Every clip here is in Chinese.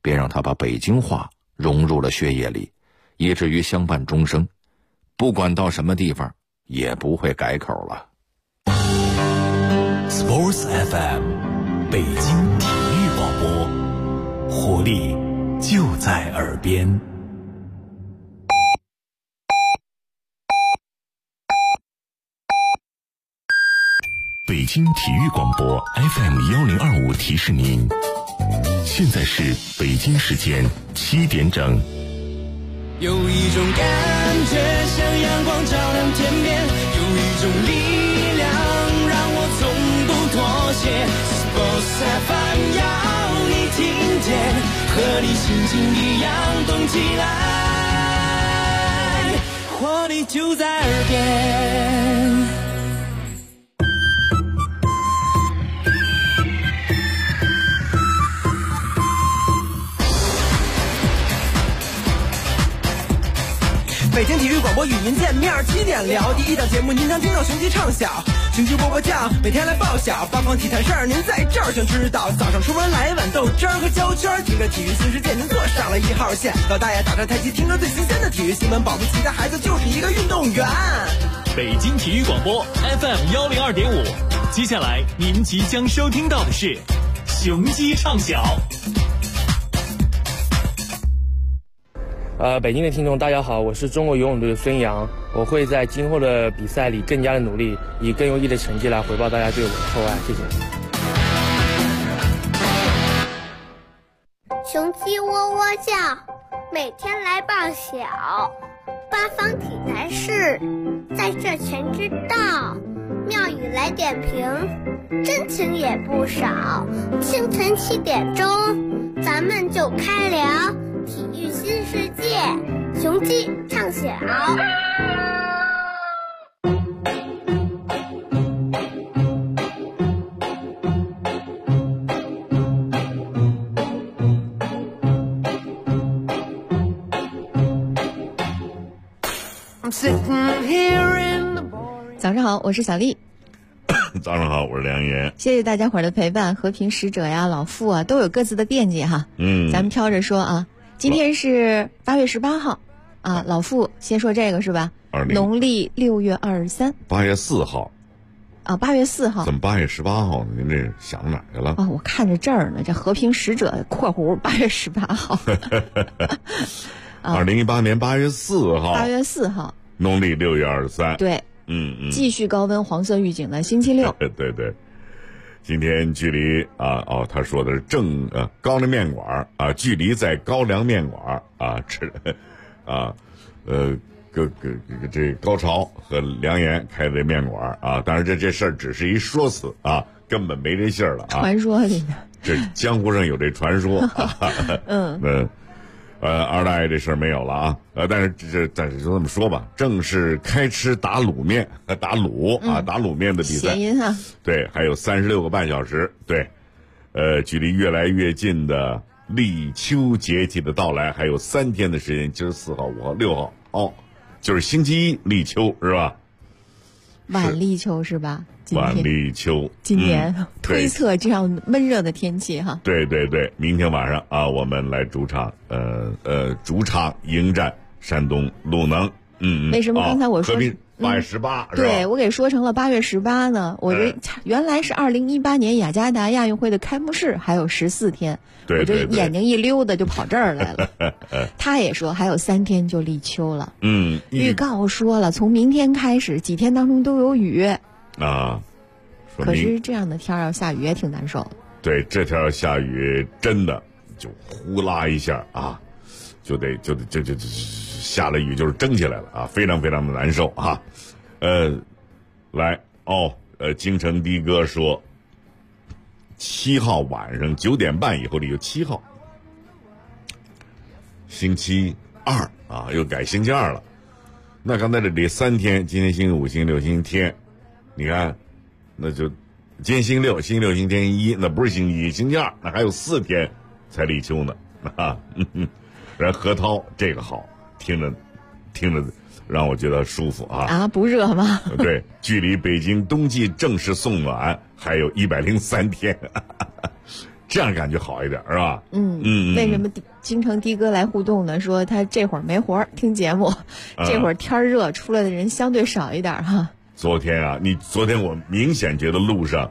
便让他把北京话融入了血液里，以至于相伴终生，不管到什么地方也不会改口了。 Sports FM 北京体育广播，活力就在耳边。北京体育广播 FM1025 提示您，现在是北京时间7点整。 有一种感觉像阳光照亮天边，有一种力量让我从不妥协。Sports FM 要你听见，和你心情一样动起来，活力就在耳边。北京体育广播与您见面，7点聊第一档节目，您常听到雄鸡唱晓，雄鸡波波酱，每天来报晓，八方体坛事儿您在这儿就知道。早上出门来一碗豆汁儿和焦圈，听着体育新世界，您坐上了1号线。老大爷打着太极，听着最新鲜的体育新闻，保不齐的孩子就是一个运动员。 北京体育广播 FM102.5，接下来您即将收听到的是雄鸡唱晓。 北京的听众大家好，我是中国游泳队的孙杨，我会在今后的比赛里更加的努力，以更优异的成绩来回报大家对我的厚爱，谢谢。 雄鸡喔喔叫，每天来报晓，八方体坛事在这全知道，妙语来点评，真情也不少。清晨7点钟，咱们就开聊体育新世界，雄鸡唱晓。 早上好，我是小丽。 早上好，我是梁岩。 谢谢大家伙儿的陪伴，和平使者呀、老傅啊，都有各自的惦记哈。咱们挑着说啊。今天是8月18号啊，老傅先说这个是吧？农历6月23。 8月4号。 啊，8月4号。 怎么8月18号呢？您这想哪去了？ 啊，我看着这儿呢，这和平使者（括弧8月18号）。 2018年8月4号。 8月4号。 农历6月23。 对。继续高温黄色预警的星期六。 对对。今天距离他说的是高粱面馆啊，距离在高粱面馆啊吃这高潮和梁岩开的面馆啊，当然这事儿只是一说辞啊，根本没这信儿了啊。 传说里的， 这江湖上有这传说二大爷这事儿没有了啊，但是就这么说吧，正是开吃打卤面打卤面的比赛， 谐音啊， 对，还有36个半小时，对，距离越来越近的立秋节气的到来还有3天的时间，今儿4号、5号、6号，就是星期一立秋是吧？ 晚立秋是吧？ 晚立秋， 今年推测这样闷热的天气哈。 对对对，明天晚上啊，我们来主场迎战山东鲁能。 为什么刚才我说 8月18？ 对，我给说成了8月18呢？我这原来是2018年雅加达亚运会的开幕式，还有14天。 对对对， 我这眼睛一溜达就跑这儿来了。他也说还有3天就立秋了。预告说了，从明天开始几天当中都有雨啊。 可是这样的天要下雨也挺难受的。 对，这天要下雨真的就呼啦一下啊，就下了雨就是蒸起来了啊，非常非常的难受啊。京城的哥说7号晚上9点半以后立秋，7号星期二啊，又改星期二了。那刚才这里3天，今天星期5、星期6、星期天，你看，那就今天星期6、星期星期天1，那不是星期1，星期2，那还有4天才立秋呢啊。然后何涛这个好，听着让我觉得舒服啊！ 不热吗？ 对，距离北京冬季正式送暖还有103天， 这样感觉好一点，是吧？ 为什么京城的哥来互动呢？说他这会儿没活儿听节目，这会儿天热，出来的人相对少一点哈。 昨天我明显觉得路上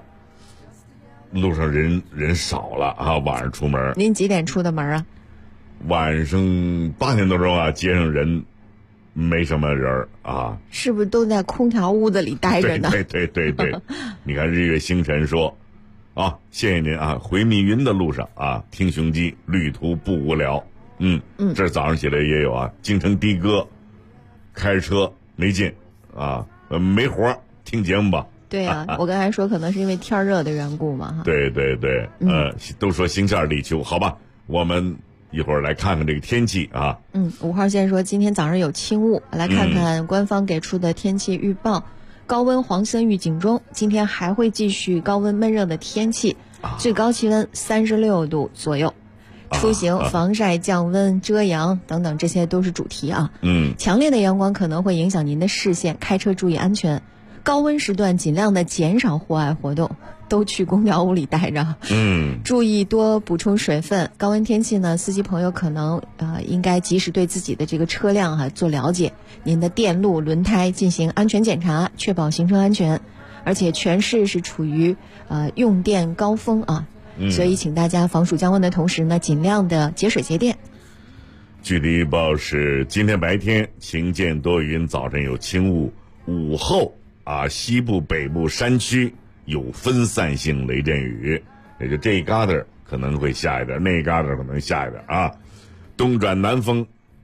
人少了啊，晚上出门。 您几点出的门啊？ 晚上8点多钟啊，街上人没什么人啊。 是不是都在空调屋子里待着呢？ 对，你看日月星辰说。谢谢您啊！回密云的路上啊，听雄鸡，旅途不无聊。这早上起来也有啊，京城的哥开车没劲啊，没活听节目吧。 对啊，我刚才说可能是因为天热的缘故嘛哈。 对，都说星下立秋，好吧，我们一会儿来看看这个天气啊。 5号线说今天早上有轻雾，来看看官方给出的天气预报。高温黄色预警中，今天还会继续高温闷热的天气，最高气温36度左右。出行、防晒、降温、遮阳等等，这些都是主题啊。强烈的阳光可能会影响您的视线，开车注意安全。高温时段尽量的减少户外活动，都去空调屋里待着。注意多补充水分。高温天气呢，司机朋友可能应该及时对自己的这个车辆做了解，您的电路、轮胎进行安全检查，确保行车安全。而且全市是处于用电高峰啊，所以请大家防暑降温的同时呢，尽量的节水节电。 具体预报是今天白天晴间多云，早晨有轻雾，午后西部北部山区有分散性雷阵雨，也就这一疙瘩可能会下一点，那一疙瘩可能下一点啊。东转南风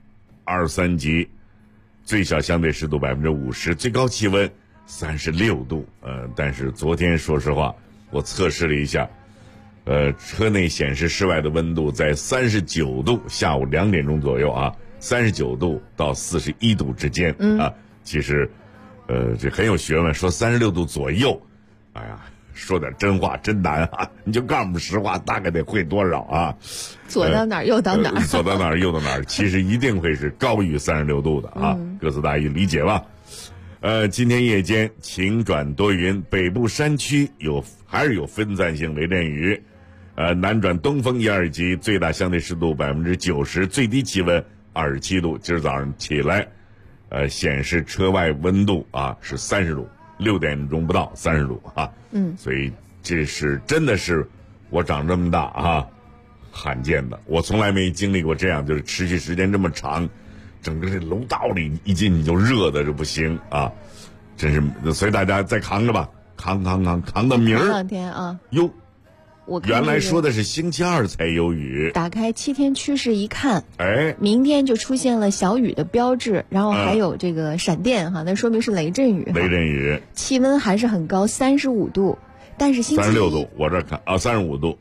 2-3级，最小相对湿度50%，最高气温36度。但是昨天说实话，我测试了一下，车内显示室外的温度在39度，下午2点钟左右啊，39度到41度之间啊。其实这很有学问，说36度左右，哎呀，说点真话真难啊！你就告诉我们实话，大概得会多少啊？ 左到哪儿右到哪儿， 左到哪儿右到哪儿，其实一定会是高于36度的啊！各自大意理解吧。今天夜间晴转多云，北部山区还是有分散性雷阵雨。南转东风1-2级，最大相对湿度90%，最低气温27度。今儿早上起来。显示车外温度是30度，6点钟不到30度啊。所以这是真的是我长这么大罕见的，我从来没经历过这样，就是持续时间这么长，整个这楼道里一进你就热的就不行啊，真是。所以大家再扛着吧，扛到明儿。 这2天啊， 哟。 我原来说的是星期2才有雨， 打开7天趋势一看，明天就出现了小雨的标志，然后还有这个闪电那说明是雷阵雨。 雷阵雨， 气温还是很高，35度，但是星期一 36度，我这看35度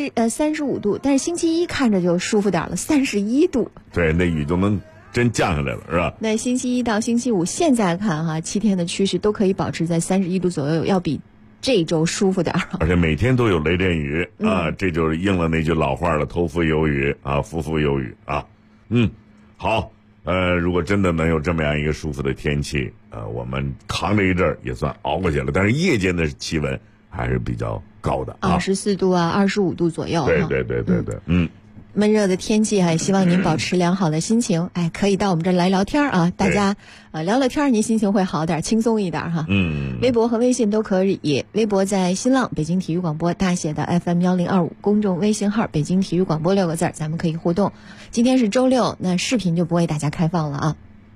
，35度，但是星期一看着就舒服点了，31度。 对，那雨就能真降下来了，是吧？ 那星期一到星期五现在看7天的趋势都可以保持在31度左右，要比这周舒服点儿， 而且每天都有雷阵雨这就是应了那句老话了，头伏有雨伏伏有雨啊。好，如果真的能有这么样一个舒服的天气，我们扛着一阵儿也算熬过去了。但是夜间的气温还是比较高的 24度25度左右。 对， 闷热的天气也希望您保持良好的心情。可以到我们这儿来聊天啊，大家聊聊天，您心情会好点，轻松一点哈。微博和微信都可以，微博在新浪北京体育广播大写的 FM1025，公众微信号北京体育广播6个字，咱们可以互动。今天是周六，那视频就不为大家开放了啊。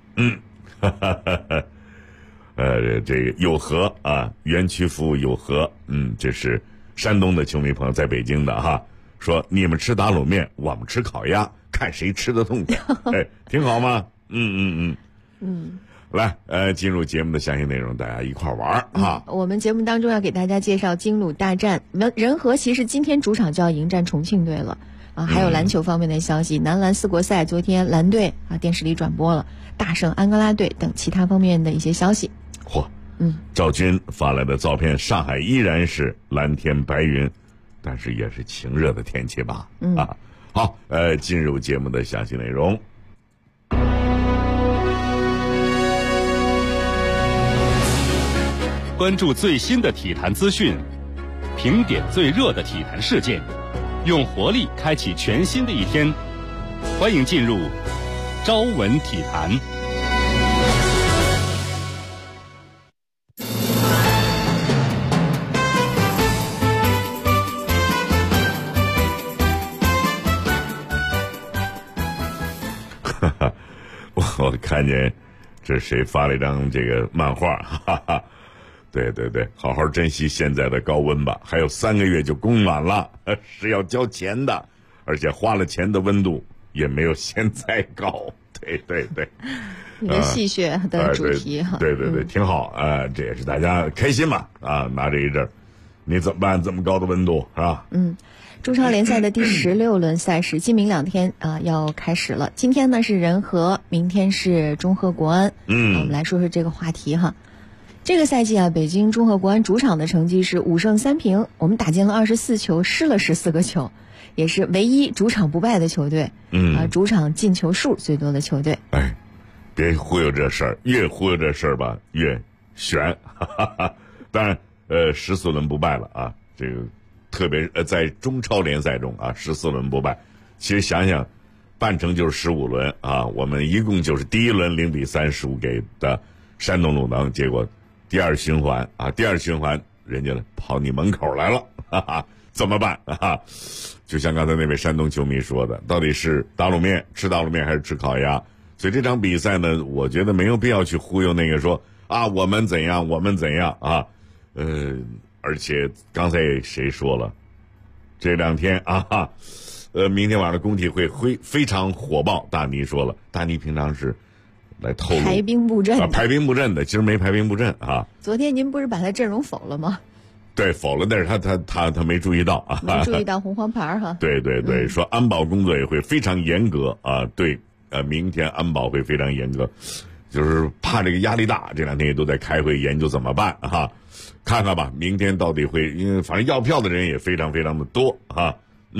这个有和园区服务有和，这是山东的球迷朋友在北京的哈。说你们吃打卤面，我们吃烤鸭，看谁吃得痛快。挺好吗？来，进入节目的详细内容，大家一块玩我们节目当中要给大家介绍京鲁大战，仁和其实今天主场就要迎战重庆队了还有篮球方面的消息，男篮4国赛昨天蓝队电视里转播了，大胜安哥拉队等其他方面的一些消息。 赵军发来的照片，上海依然是蓝天白云。但是也是晴热的天气吧？好，进入节目的详细内容。 关注最新的体坛资讯，评点最热的体坛事件， 用活力开启全新的一天。欢迎进入朝闻体坛。 我看见这谁发了一张这个漫画，哈哈，对对对，好好珍惜现在的高温吧，还有3个月就供暖了，是要交钱的，而且花了钱的温度也没有现在高，对对对。 一个戏谑的主题哈， 对对对，挺好啊，这也是大家开心嘛啊，拿这一阵儿，你怎么办？这么高的温度是吧？ 中超联赛的第16轮赛事，今明2天要开始了。今天呢是人和，明天是中赫国安。我们来说说这个话题哈。这个赛季北京中赫国安主场的成绩是5胜3平，我们打进了24球，失了14个球，也是唯一主场不败的球队。主场进球数最多的球队。 哎，别忽悠这事儿，越忽悠这事儿吧越悬。当然，14轮不败了啊，这个。特别在中超联赛中啊，14轮不败。其实想想，半程就是15轮啊，我们一共就是第一轮0-3输给的山东鲁能，结果第二循环人家跑你门口来了，哈哈，怎么办啊？就像刚才那位山东球迷说的，到底是打卤面吃打卤面还是吃烤鸭？所以这场比赛呢，我觉得没有必要去忽悠那个说啊我们怎样啊，而且刚才谁说了，这2天啊，明天晚上工体会非常火爆。大尼说了，大尼平常是来透露排兵布阵排兵布阵的，今儿没排兵布阵啊。 昨天您不是把他阵容否了吗？ 对，否了，但是他没注意到啊， 没注意到红黄牌哈。 对对对，说安保工作也会非常严格啊，对，明天安保会非常严格，就是怕这个压力大，这2天也都在开会研究怎么办哈。看看吧，明天到底会，因为反正要票的人也非常非常的多啊。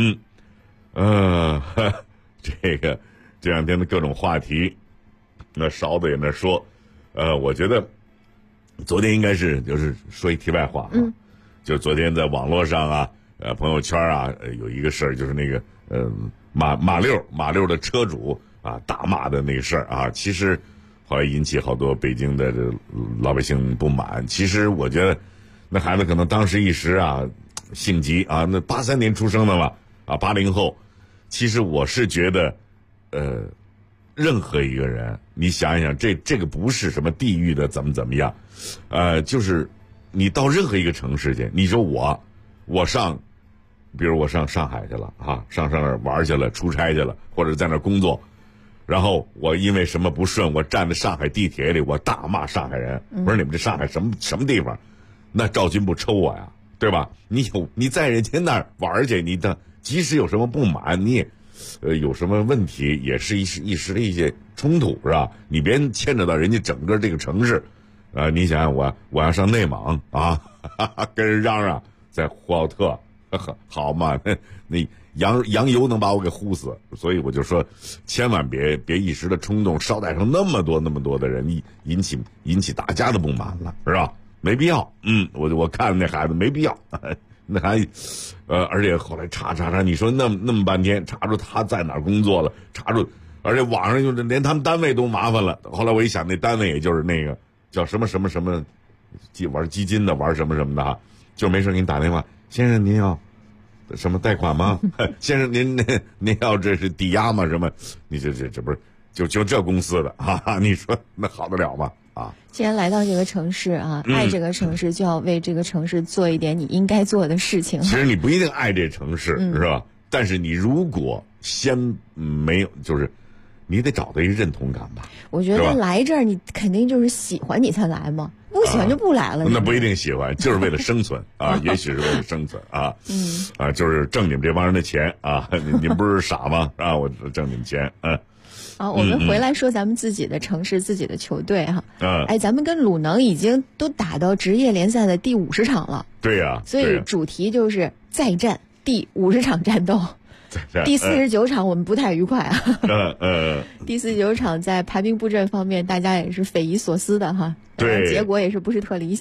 这2天的各种话题，那勺子也那说，我觉得昨天应该是就是说一题外话啊，就昨天在网络上啊，朋友圈啊，有一个事儿，就是那个马六的车主啊大骂的那个事儿啊，其实后来引起好多北京的老百姓不满。其实我觉得那孩子可能当时一时啊性急啊，那83年出生的嘛啊，80后。其实我是觉得任何一个人，你想一想，这个不是什么地域的怎么样，就是你到任何一个城市去，你说我上，比如我上上海去了啊，上那儿玩去了，出差去了，或者在那儿工作，然后我因为什么不顺，我站在上海地铁里，我大骂上海人，我说你们这上海什么地方？那赵军不抽我呀，对吧？你在人家那儿玩去，你的即使有什么不满，你也有什么问题，也是一时的一些冲突，是吧？你别牵扯到人家整个这个城市，你想想我要上内蒙啊，跟人嚷嚷在呼和浩特，好嘛，那洋油能把我给呼死，所以我就说，千万别一时的冲动捎带上那么多的人，引起大家的不满了，是吧？没必要。我看那孩子没必要。那还，而且后来查，你说那么半天查出他在哪儿工作了，查出，而且网上就是连他们单位都麻烦了。后来我一想，那单位也就是那个叫什么，玩基金的，玩什么的哈，就没事给你打电话，先生您要什么贷款吗？先生您要这是抵押吗？什么？你这不是就这公司的哈，你说那好得了吗？啊， 既然来到这个城市啊，爱这个城市，就要为这个城市做一点你应该做的事情。 其实你不一定爱这城市，是吧？但是你如果先没有，就是你得找到一个认同感吧。我觉得来这儿你肯定就是喜欢你才来嘛，不喜欢就不来了。 那不一定喜欢，就是为了生存啊，也许是为了生存啊。就是挣你们这帮人的钱啊，你们不是傻吗？啊，我挣你们钱， 我们回来说咱们自己的城市、自己的球队哈。咱们跟鲁能已经都打到职业联赛的第50场了。 对呀。 所以主题就是再战第50场战斗。第49场我们不太愉快啊。第49场在排兵布阵方面，大家也是匪夷所思的哈。 对。 结果也是不是特理想。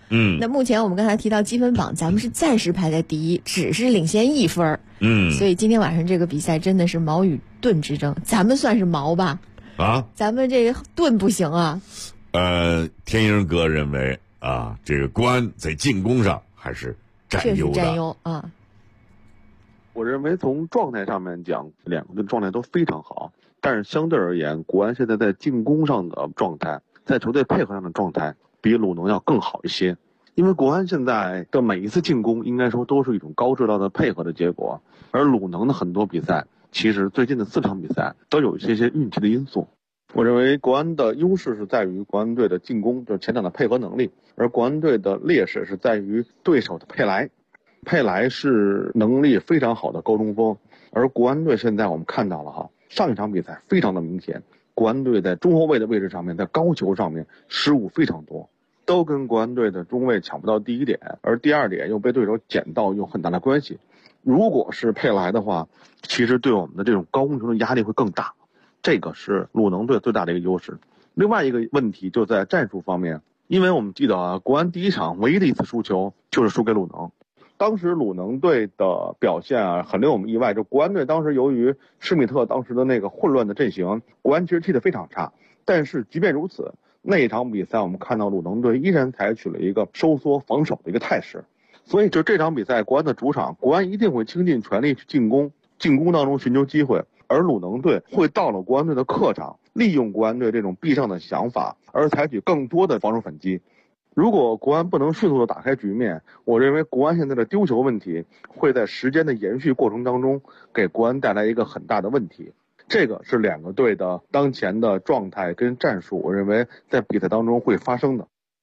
那目前我们刚才提到积分榜，咱们是暂时排在第一，只是领先1分。所以今天晚上这个比赛真的是矛与盾之争，咱们算是矛吧？咱们这个盾不行啊。 天鹰哥认为这个国安在进攻上还是占优的。 占优啊。 我认为从状态上面讲，两个队状态都非常好，但是相对而言，国安现在在进攻上的状态，在球队配合上的状态比鲁能要更好一些。因为国安现在的每一次进攻应该说都是一种高质量的配合的结果，而鲁能的很多比赛，其实最近的4场比赛都有一些运气的因素。我认为国安的优势是在于国安队的进攻，就是前场的配合能力，而国安队的劣势是在于对手的佩莱。佩莱是能力非常好的高中锋，而国安队现在我们看到了上一场比赛非常的明显，国安队在中后卫的位置上面，在高球上面失误非常多，都跟国安队的中卫抢不到第一点，而第二点又被对手捡到有很大的关系。如果是佩莱的话，其实对我们的这种高空球的压力会更大，这个是鲁能队最大的一个优势。另外一个问题就在战术方面，因为我们记得国安第一场唯一的一次输球就是输给鲁能。当时鲁能队的表现很令我们意外，就国安队当时由于施米特当时的那个混乱的阵型，国安其实踢得非常差。但是即便如此，那一场比赛我们看到鲁能队依然采取了一个收缩防守的一个态势。所以就这场比赛，国安的主场，国安一定会倾尽全力去进攻，进攻当中寻求机会，而鲁能队会到了国安队的客场，利用国安队这种避上的想法，而采取更多的防守反击。如果国安不能迅速的打开局面，我认为国安现在的丢球问题会在时间的延续过程当中给国安带来一个很大的问题。这个是两个队的当前的状态跟战术，我认为在比赛当中会发生的。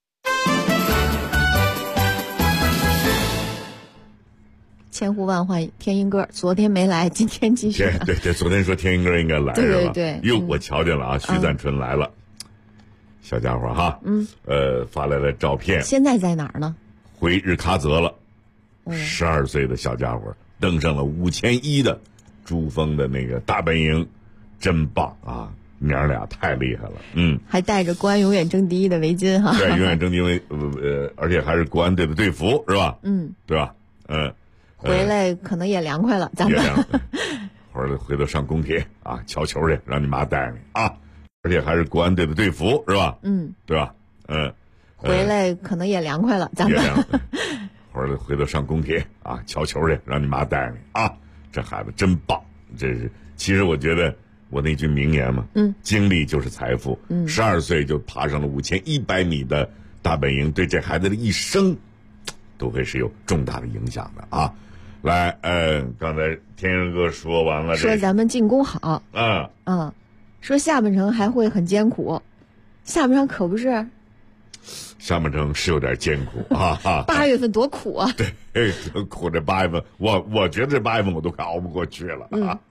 千呼万唤天鹰哥，昨天没来，今天继续。 对，昨天说天鹰哥应该来是吧？ 对。 我瞧见了徐赞纯来了。小家伙发来了照片。 现在在哪儿呢？ 回日喀则了。12岁的小家伙登上了5001的珠峰的那个大本营，真棒啊！娘俩太厉害了。 还带着国安永远争第一的围巾对，永远争第一而且还是国安队的队服是吧？对吧？ 回来可能也凉快了，咱们。 回头上工铁瞧球去，让你妈带着你而且还是国安队的队服是吧？对吧？ 回来可能也凉快了，咱们。 回头上工铁瞧球去，让你妈带着你这孩子真棒，这是。其实我觉得我那句名言嘛，经历就是财富。12岁就爬上了5100米的大本营，对这孩子的一生都会是有重大的影响的来，刚才天鹰哥说完了， 说咱们进攻好，说下半程还会很艰苦，下半程可不是。 下半程是有点艰苦 8月份多苦啊！ 对，苦这8月份，我觉得这8月份我都快熬不过去了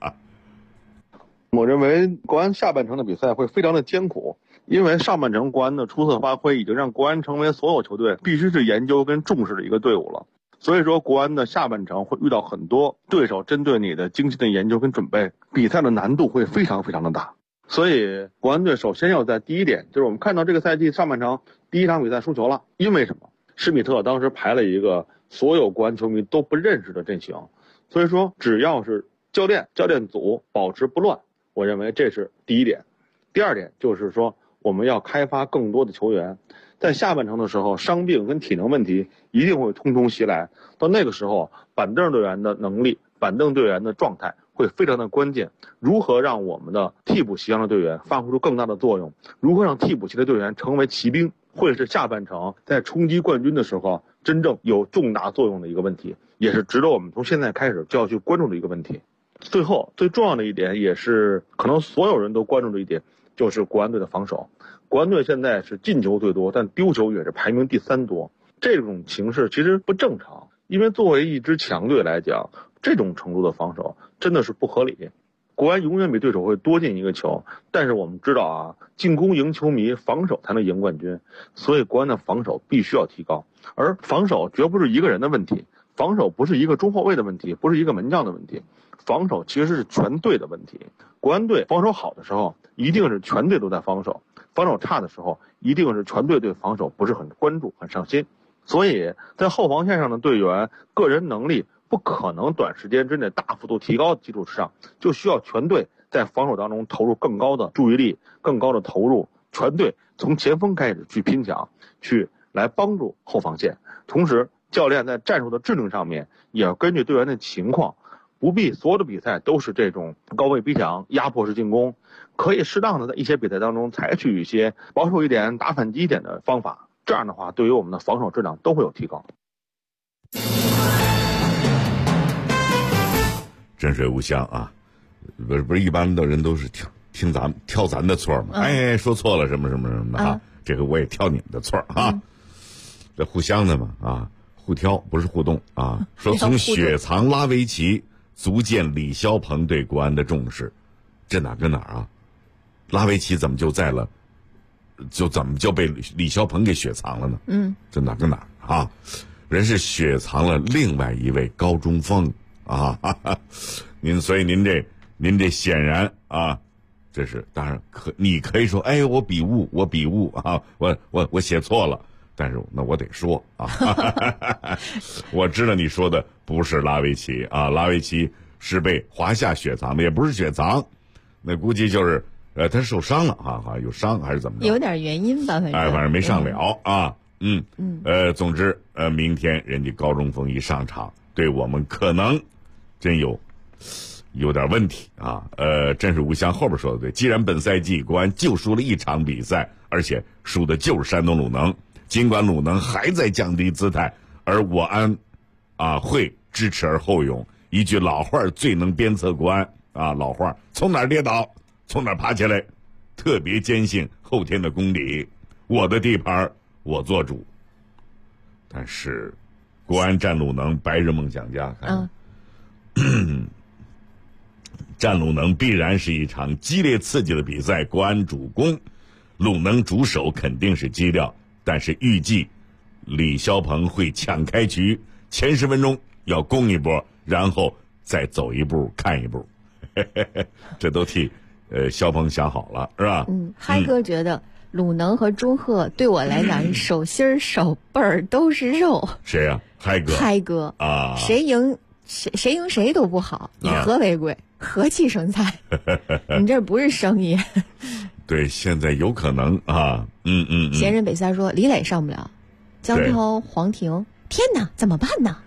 我认为国安下半程的比赛会非常的艰苦，因为上半程国安的出色发挥已经让国安成为所有球队必须是研究跟重视的一个队伍了。所以说国安的下半程会遇到很多对手针对你的精细的研究跟准备，比赛的难度会非常非常的大。所以国安队首先要在第一点，就是我们看到这个赛季上半程第一场比赛输球了，因为什么？施米特当时排了一个所有国安球迷都不认识的阵型，所以说只要是教练组保持不乱，我认为这是第一点。第二点就是说我们要开发更多的球员，在下半程的时候伤病跟体能问题一定会通通袭来，到那个时候板凳队员的能力，板凳队员的状态会非常的关键，如何让我们的替补席上的队员发挥出更大的作用，如何让替补席的队员成为骑兵，会是下半程在冲击冠军的时候真正有重大作用的一个问题，也是值得我们从现在开始就要去关注的一个问题。最后最重要的一点，也是可能所有人都关注的一点，就是国安队的防守。国安队现在是进球最多，但丢球也是排名第3多，这种形势其实不正常，因为作为一支强队来讲，这种程度的防守真的是不合理。国安永远比对手会多进一个球，但是我们知道进攻赢球迷，防守才能赢冠军，所以国安的防守必须要提高。而防守绝不是一个人的问题，防守不是一个中后卫的问题，不是一个门将的问题，防守其实是全队的问题。国安队防守好的时候，一定是全队都在防守；防守差的时候，一定是全队对防守不是很关注、很上心。 所以在后防线上的队员个人能力不可能短时间之内大幅度提高的基础之上，就需要全队在防守当中投入更高的注意力，更高的投入，全队从前锋开始去拼抢，去来帮助后防线。同时教练在战术的制定上面也要根据队员的情况，不必所有的比赛都是这种高位逼抢压迫式进攻，可以适当的在一些比赛当中采取一些保守一点打反击一点的方法，这样的话对于我们的防守质量都会有提高。 真水无香啊，不是一般的人都是挑咱的错嘛，哎，说错了什么什么什么的啊，这个我也挑你们的错啊，这互相的嘛啊，互挑不是互动啊。说从雪藏拉维奇足见李霄鹏对国安的重视，这哪跟哪啊？拉维奇怎么就在了，怎么就被李霄鹏给雪藏了呢？这哪跟哪啊？人是雪藏了另外一位高中锋啊，所以您这显然啊，这是当然你可以说，哎，我笔误啊，我写错了，但是那我得说啊，我知道你说的不是拉维奇啊，拉维奇是被华夏雪藏的，也不是雪藏，那估计就是他受伤了啊，有伤还是怎么着？ 有点原因吧，反正没上了啊。总之明天人家高中锋一上场，对我们可能真有点问题啊。真是无香后边说的对，既然本赛季国安就输了一场比赛，而且输的就是山东鲁能，尽管鲁能还在降低姿态，而我安会知耻而后勇。一句老话最能鞭策国安啊，老话从哪儿跌倒从哪儿爬起来，特别坚信后天的功底，我的地盘我做主。但是国安战鲁能，白日梦想家，战鲁能必然是一场激烈刺激的比赛，国安主攻，鲁能主守肯定是基调，但是预计李霄鹏会抢开局，前10分钟要攻一波，然后再走一步看一步。这都替霄鹏想好了，是吧？ 嗨哥觉得鲁能和中赫对我来讲手心手背儿都是肉。 谁呀？嗨哥啊！ 谁赢谁都不好，以和为贵，和气生财。你这不是生意。 对，现在有可能啊。 闲人北三说李磊上不了，江涛、黄婷，天哪，怎么办呢？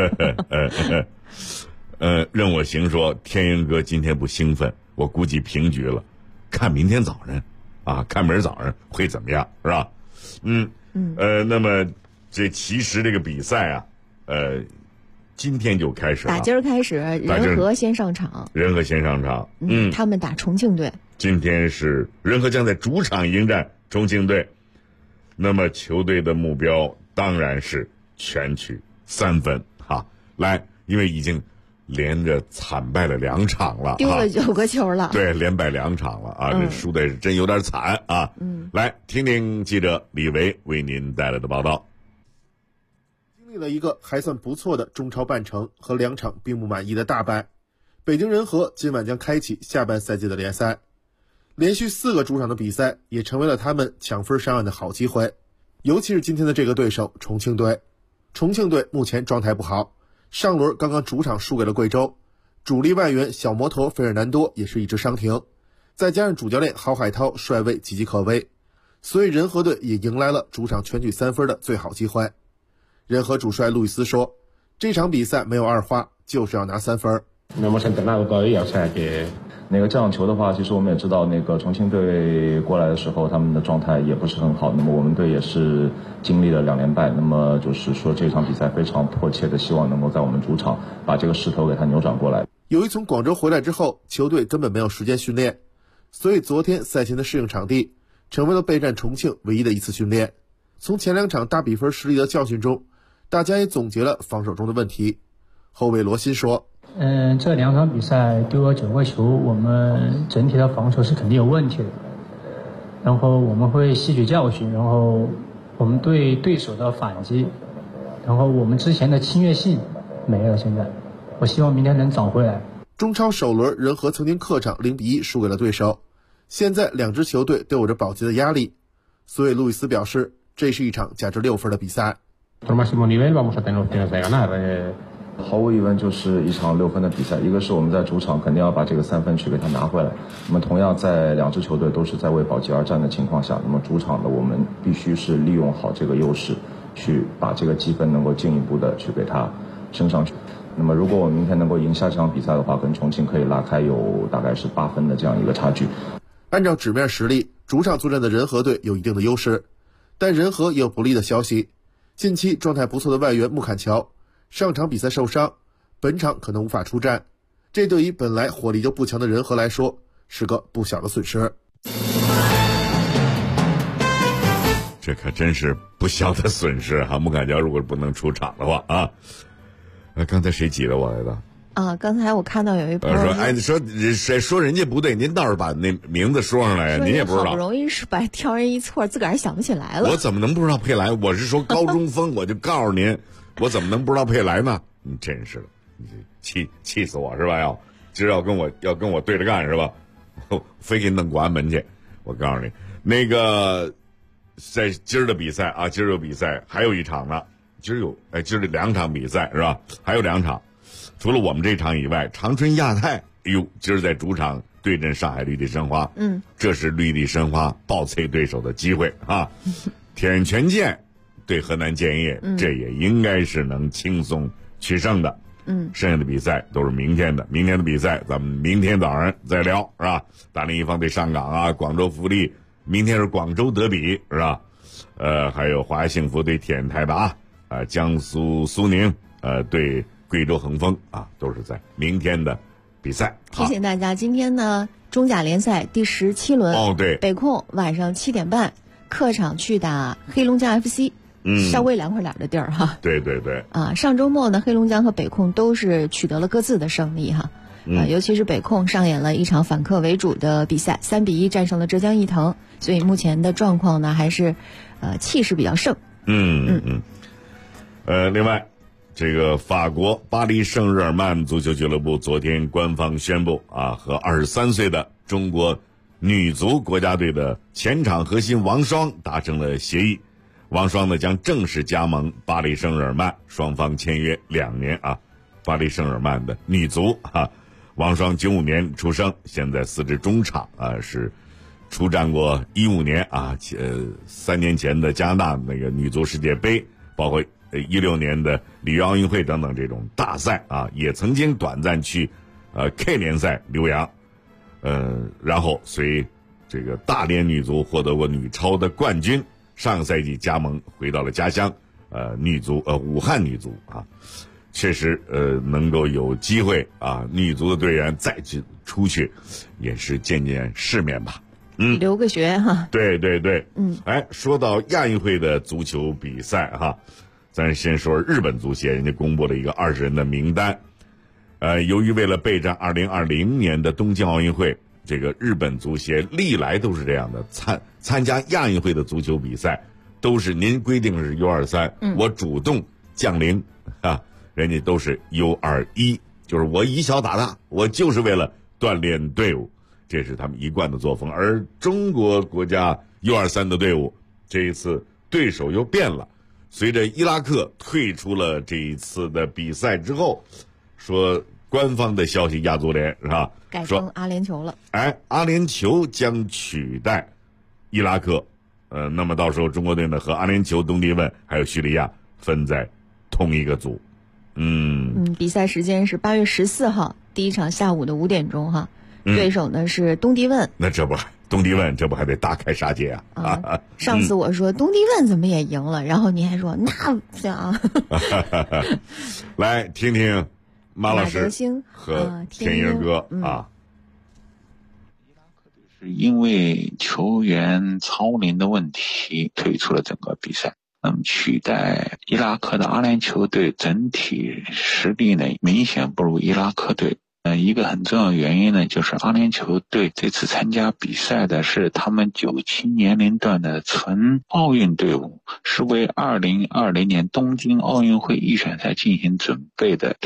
任我行说天鹰哥今天不兴奋，我估计平局了，看明天早晨啊，看明儿早上会怎么样，是吧？那么这其实这个比赛啊，今天就开始了， 打今儿开始，仁和先上场，他们打重庆队。 今天是仁和将在主场迎战重庆队，那么球队的目标当然是全取3分哈。来，因为已经连着惨败了2场了， 丢了9个球了。 对，连败2场了啊，这输的是真有点惨啊。来听听记者李维为您带来的报道。 经历了一个还算不错的中超半程和2场并不满意的大败，北京人和今晚将开启下半赛季的联赛。连续4个主场的比赛也成为了他们抢分上岸的好机会，尤其是今天的这个对手重庆队。重庆队目前状态不好，上轮刚刚主场输给了贵州，主力外援小魔头费尔南多也是一直伤停，再加上主教练郝海涛帅位岌岌可危，所以仁和队也迎来了主场全取3分的最好机会。仁和主帅路易斯说，这场比赛没有二话，就是要拿3分。 那么想等那个要赛的那个这场球的话，其实我们也知道，那个重庆队过来的时候，他们的状态也不是很好。那么我们队也是经历了2连败，那么就是说这场比赛非常迫切的希望能够在我们主场把这个势头给它扭转过来。 由于从广州回来之后，球队根本没有时间训练，所以昨天赛前的适应场地成为了备战重庆唯一的一次训练。从前2场大比分失利的教训中，大家也总结了防守中的问题。后卫罗新说， 这2场比赛丢了9个球，我们整体的防守是肯定有问题的，然后我们会吸取教训，然后我们对对手的反击，然后我们之前的侵略性没了，现在我希望明天能找回来。 中超首轮仁和曾经客场0-1输给了对手，现在2支球队都有着保级的压力，所以路易斯表示这是一场价值6分的比赛。 毫无疑问就是一场6分的比赛，一个是我们在主场肯定要把这个3分去给它拿回来，那么同样在2支球队都是在为保级而战的情况下，那么主场的我们必须是利用好这个优势，去把这个积分能够进一步的去给它升上去。那么如果我们明天能够赢下这场比赛的话，跟重庆可以拉开有大概是8分的这样一个差距。 按照纸面实力，主场作战的人和队有一定的优势，但人和也有不利的消息。近期状态不错的外援穆坎乔上场比赛受伤，本场可能无法出战，这对于本来火力就不强的人和来说是个不小的损失。 这可真是不小的损失哈！穆坎乔如果不能出场的话啊，刚才谁挤了我来的？ 刚才我看到有一朋友说人家不对，您倒是把那名字说上来，您也不知道。 好不容易是把挑人一错，自个儿想不起来了。 我怎么能不知道佩莱？我是说高中锋，我就告诉您，我怎么能不知道佩莱呢？你真是的，你气死我是吧？今儿要跟我对着干是吧？非给你弄国安门去！我告诉你，那个在今儿的比赛啊，今儿有比赛，还有一场呢。今儿这2场比赛是吧？还有2场。除了我们这场以外，长春亚泰，今儿在主场对阵上海绿地申花，这是绿地申花爆脆对手的机会啊！天全健对河南建业，这也应该是能轻松取胜的。剩下的比赛都是明天的比赛咱们明天早上再聊是吧？大连一方对上港啊，广州富力，明天是广州德比是吧？还有华夏幸福对铁人泰达，江苏苏宁对贵州恒丰啊，都是在明天的比赛。 提醒大家，今天呢中甲联赛第17轮， 对， 北控晚上7点半客场去打黑龙江 FC，稍微凉快点的地儿哈。 对对对。 上周末呢，黑龙江和北控都是取得了各自的胜利哈。尤其是北控上演了一场反客为主的比赛，3比1战胜了浙江毅腾，所以目前的状况呢还是气势比较盛。 另外。这个法国巴黎圣日耳曼足球俱乐部昨天官方宣布和23岁的中国女足国家队的前场核心王霜达成了协议，王霜呢将正式加盟巴黎圣日耳曼，双方签约2年啊。巴黎圣日耳曼的女足王霜95年出生，现在司职中场是出战过15年3年前的加拿大那个女足世界杯，包括16年的里约奥运会等等这种大赛也曾经短暂去K 联赛留洋，然后随这个大连女足获得过女超的冠军，上个赛季加盟回到了家乡，女足武汉女足确实能够有机会女足的队员再去出去，也是见见世面吧。 留个学哈。 对对对。说到亚运会的足球比赛咱先说日本足协，人家公布了一个20人的名单。由于为了备战2020年的东京奥运会，这个日本足协历来都是这样的，参加亚运会的足球比赛都是您规定是 U23，我主动降龄人家都是 U21，就是我以小打大，我就是为了锻炼队伍，这是他们一贯的作风。而中国国家 U23的队伍这一次对手又变了。随着伊拉克退出了这一次的比赛之后，说官方的消息，亚足联是吧？ 改成阿联酋了。 阿联酋将取代伊拉克，那么到时候中国队呢和阿联酋、东帝汶还有叙利亚分在同一个组。 比赛时间是8月14号，第一场下午的5点钟对手呢是东帝汶。 那这不东帝汶这不还得大开杀戒上次我说东帝汶怎么也赢了，然后你还说那不行来听听马老师和天鹰哥是因为球员超龄的问题退出了整个比赛，那么取代伊拉克的阿联酋队整体实力呢明显不如伊拉克队。一个很重要的原因呢，就是阿联酋队这次参加比赛的是他们97年龄段的纯奥运队伍，是为2020年东京奥运会预选赛进行准备的队伍。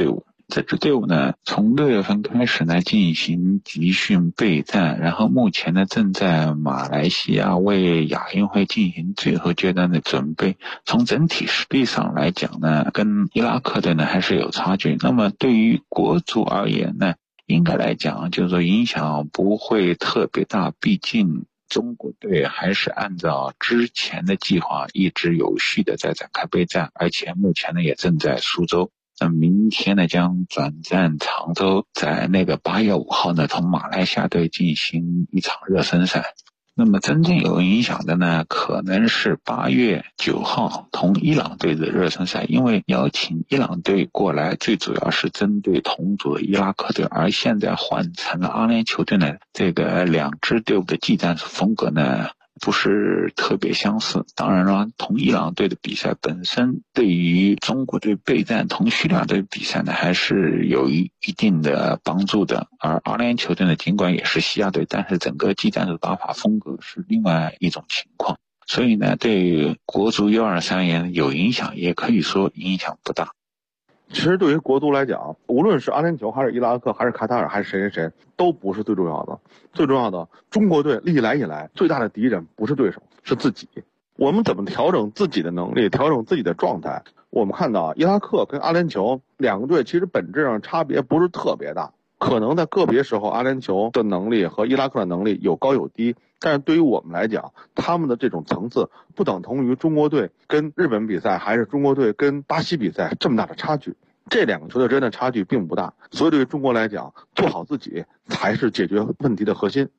这支队伍呢，从6月份开始呢进行集训备战，然后目前呢正在马来西亚为亚运会进行最后阶段的准备。从整体实力上来讲呢，跟伊拉克队呢还是有差距。那么对于国足而言呢，应该来讲就是说影响不会特别大，毕竟中国队还是按照之前的计划一直有序的在展开备战，而且目前呢也正在苏州。那明天呢将转战常州，在那个8月5号呢同马来西亚队进行一场热身赛。那么真正有影响的呢，可能是8月9号同伊朗队的热身赛，因为邀请伊朗队过来最主要是针对同组的伊拉克队，而现在换成了阿联酋队呢，这个两支队伍的技战术风格呢不是特别相似。当然了，同伊朗队的比赛本身对于中国队备战同叙利亚队比赛呢还是有一定的帮助的。而阿联酋队呢尽管也是西亚队，但是整个技战术打法风格是另外一种情况，所以呢对国足123有影响，也可以说影响不大。 其实对于国足来讲，无论是阿联酋还是伊拉克还是卡塔尔还是谁都不是最重要的。最重要的，中国队历来以来最大的敌人不是对手，是自己。我们怎么调整自己的能力，调整自己的状态？我们看到伊拉克跟阿联酋两个队其实本质上差别不是特别大，可能在个别时候阿联酋的能力和伊拉克的能力有高有低，但是对于我们来讲，他们的这种层次不等同于中国队跟日本比赛还是中国队跟巴西比赛这么大的差距。这两个球队之间的差距并不大，所以对于中国来讲，做好自己才是解决问题的核心。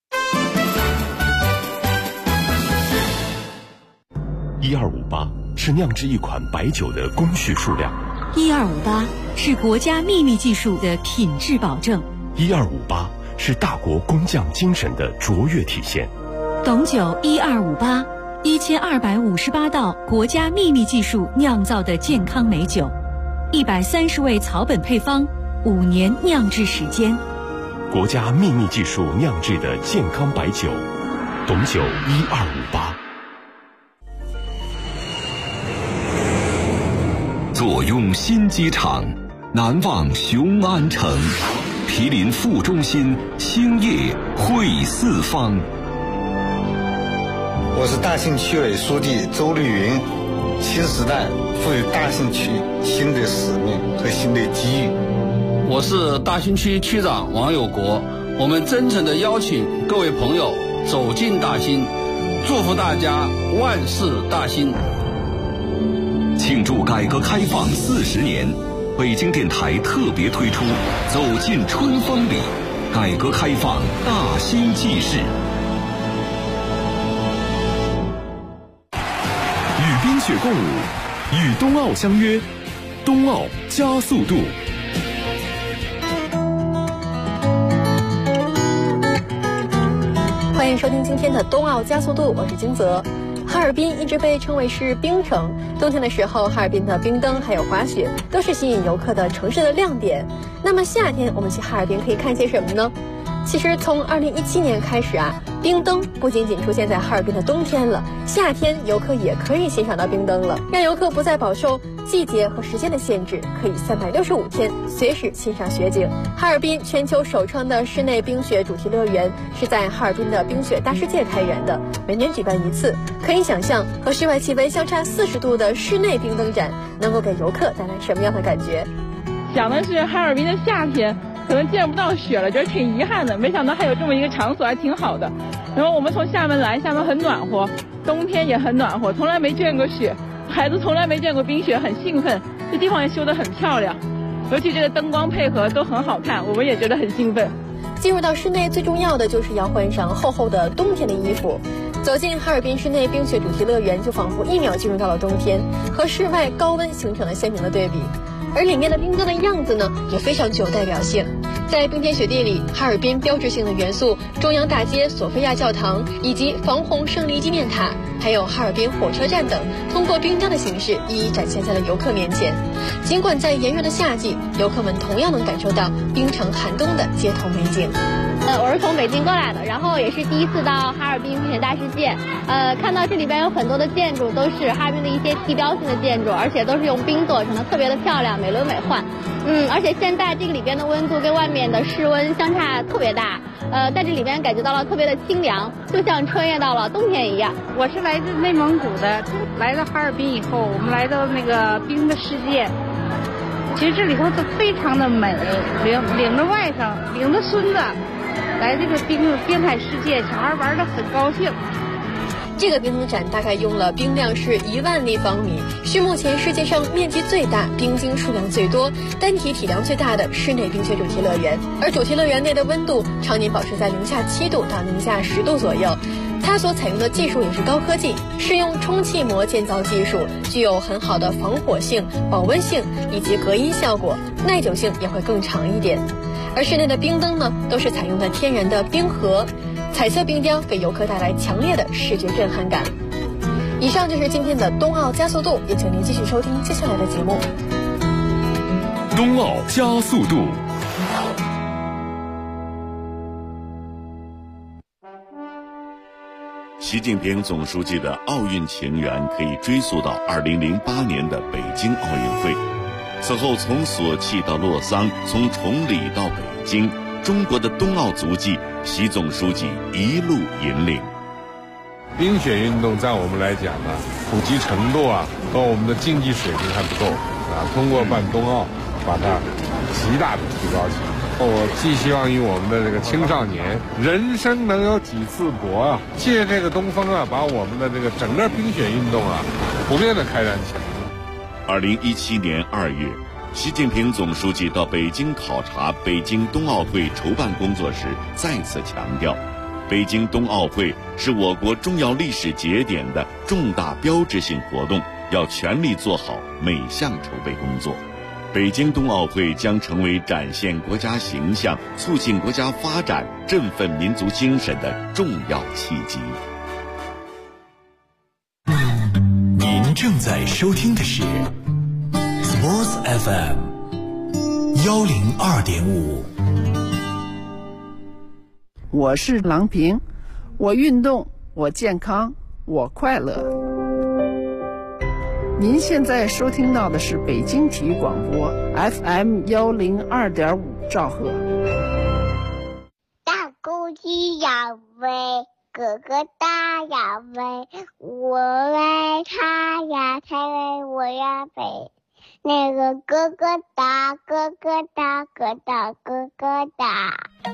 1258是酿制一款白酒的工序数量 ，1258是国家秘密技术的品质保证 ，1258是大国工匠精神的卓越体现。 董酒1258，1258道国家秘密技术酿造的健康美酒，130味草本配方，5年酿制时间， 国家秘密技术酿制的健康白酒，董酒1258。 坐拥新机场，难忘雄安城，毗邻副中心，兴业汇四方。 我是大兴区委书记周丽云。新时代赋予大兴区新的使命和新的机遇。 我是大兴区区长王有国，我们真诚地邀请各位朋友走进大兴，祝福大家万事大兴。 庆祝改革开放40年，北京电台特别推出《走进春风里》，改革开放大兴纪事。 与冰雪共舞，与冬奥相约，冬奥加速度。 欢迎收听今天的冬奥加速度，我是金泽。哈尔滨一直被称为是冰城，冬天的时候，哈尔滨的冰灯还有滑雪都是吸引游客的城市的亮点。那么夏天我们去哈尔滨可以看些什么呢？其实从2017年开始啊，冰灯不仅仅出现在哈尔滨的冬天了，夏天游客也可以欣赏到冰灯了，让游客不再饱受季节和时间的限制，可以365天随时欣赏雪景。哈尔滨全球首创的室内冰雪主题乐园是在哈尔滨的冰雪大世界开源的，每年举办一次。可以想象和室外气温相差40度的室内冰灯展能够给游客带来什么样的感觉。 想的是哈尔滨的夏天可能见不到雪了，觉得挺遗憾的，没想到还有这么一个场所，还挺好的。然后我们从厦门来，厦门很暖和，冬天也很暖和，从来没见过雪，孩子从来没见过冰雪，很兴奋。这地方也修得很漂亮，尤其这个灯光配合都很好看，我们也觉得很兴奋。 进入到室内最重要的就是要换上厚厚的冬天的衣服。走进哈尔滨室内冰雪主题乐园，就仿佛1秒进入到了冬天，和室外高温形成了鲜明的对比。而里面的冰灯的样子呢，也非常具有代表性。在冰天雪地里，哈尔滨标志性的元素中央大街、索菲亚教堂以及防洪胜利纪念塔，还有哈尔滨火车站等，通过冰雕的形式一一展现在了游客面前。尽管在炎热的夏季，游客们同样能感受到冰城寒冬的街头美景。 我是从北京过来的，然后也是第一次到哈尔滨冰雪大世界。看到这里边有很多的建筑，都是哈尔滨的一些地标性的建筑，而且都是用冰做成的，特别的漂亮，美轮美奂。 而且现在这个里边的温度跟外面的室温相差特别大，在这里边感觉到了特别的清凉，就像穿越到了冬天一样。 我是来自内蒙古的，来到哈尔滨以后，我们来到那个冰的世界。其实这里头是非常的美，领着外甥，领着孙子，来这个滨海世界，小孩玩得很高兴。 这个冰桶展大概用了冰量是1万立方米，是目前世界上面积最大、冰晶数量最多、单体体量最大的室内冰雪主题乐园。而主题乐园内的温度常年保持在-7度到-10度左右。它所采用的技术也是高科技，是用充气膜建造技术，具有很好的防火性、保温性以及隔音效果，耐久性也会更长一点。而室内的冰灯呢，都是采用的天然的冰盒，彩色冰雕给游客带来强烈的视觉震撼感。以上就是今天的冬奥加速度，也请您继续收听接下来的节目。 冬奥加速度。 习近平总书记的奥运情缘可以追溯到2008年的北京奥运会。此后从索契到洛桑，从崇礼到北京，中国的冬奥足迹，习总书记一路引领。 冰雪运动在我们来讲呢，普及程度和我们的竞技水平还不够通过办冬奥，把它极大的提高起来。我寄希望于我们的这个青少年，人生能有几次搏借这个东风把我们的这个整个冰雪运动普遍的开展起来。 2017年2月，习近平总书记到北京考察北京冬奥会筹办工作时，再次强调，北京冬奥会是我国重要历史节点的重大标志性活动，要全力做好每项筹备工作。北京冬奥会将成为展现国家形象、促进国家发展、振奋民族精神的重要契机。 您正在收听的是 Sports FM 102.5。 我是郎平，我运动，我健康，我快乐。您现在收听到的是北京体育广播 FM 102.5兆赫。 大公鸡呀喂，哥哥大呀喂，我喂他呀，他喂我呀喂。那个哥哥大，哥哥大，哥大哥哥大。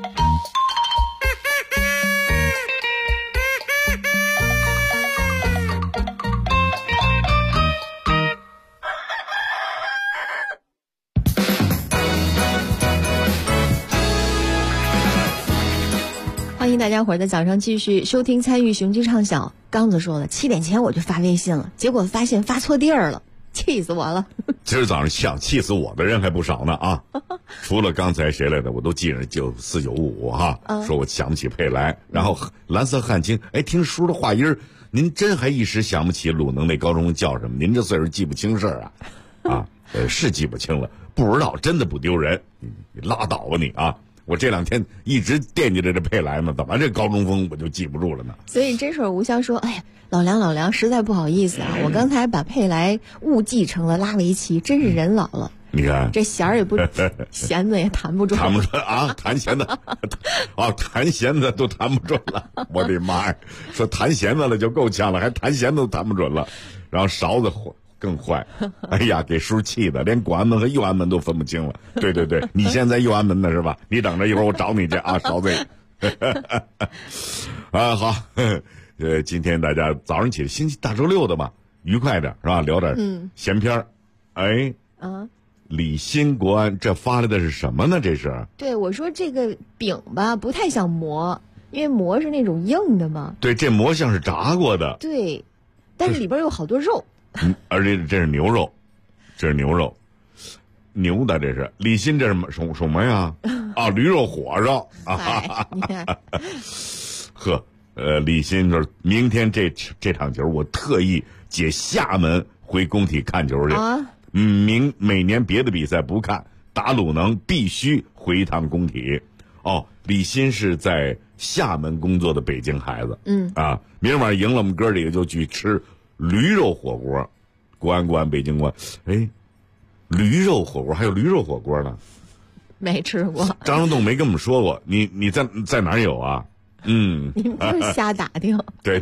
欢迎大家伙儿在早上继续收听参与雄鸡唱晓。刚子说了，7点前我就发微信了，结果发现发错地儿了，气死我了。 今儿早上想气死我的人还不少呢除了刚才谁来的我都记着9495说我想不起佩莱，然后蓝色汗青，听叔的话音您真还一时想不起鲁能那高中叫什么，您这岁数记不清事儿是记不清了，不知道真的不丢人，你拉倒吧你我这2天一直惦记着这佩莱呢，怎么这高中锋我就记不住了呢？ 所以这时候吴潇说：“哎呀，老梁，实在不好意思我刚才把佩莱误记成了拉维奇，真是人老了。 你看这弦儿也不弦子也弹不准， 弹不准弹弦子弹弦子都弹不准了，我的妈呀！说弹弦子了就够呛了，还弹弦子都弹不准了，然后勺子更坏，哎呀，给叔气的，连广安门和右安门都分不清了。对，你现在右安门呢是吧？你等着，一会儿我找你去勺子。好，今天大家早上起星期大周六的嘛，愉快点是吧？聊点闲篇李新国安这发来的是什么呢？这是对我说这个饼吧不太像馍，因为馍是那种硬的嘛。 对，这馍像是炸过的。 对，但是里边有好多肉。 而且这是牛肉，牛的这是。李鑫这是什么呀？驴肉火烧你看， 李鑫说明天这场球我特意解厦门回工体看球去每年别的比赛不看，打鲁能必须回一趟工体。李鑫是在厦门工作的北京孩子明儿晚上赢了我们哥几个就去吃驴肉火锅，国安北京国安。 驴肉火锅，还有驴肉火锅呢。 没吃过。 张荣栋没跟我们说过，你在哪儿有啊？ 你们就是瞎打听。 对。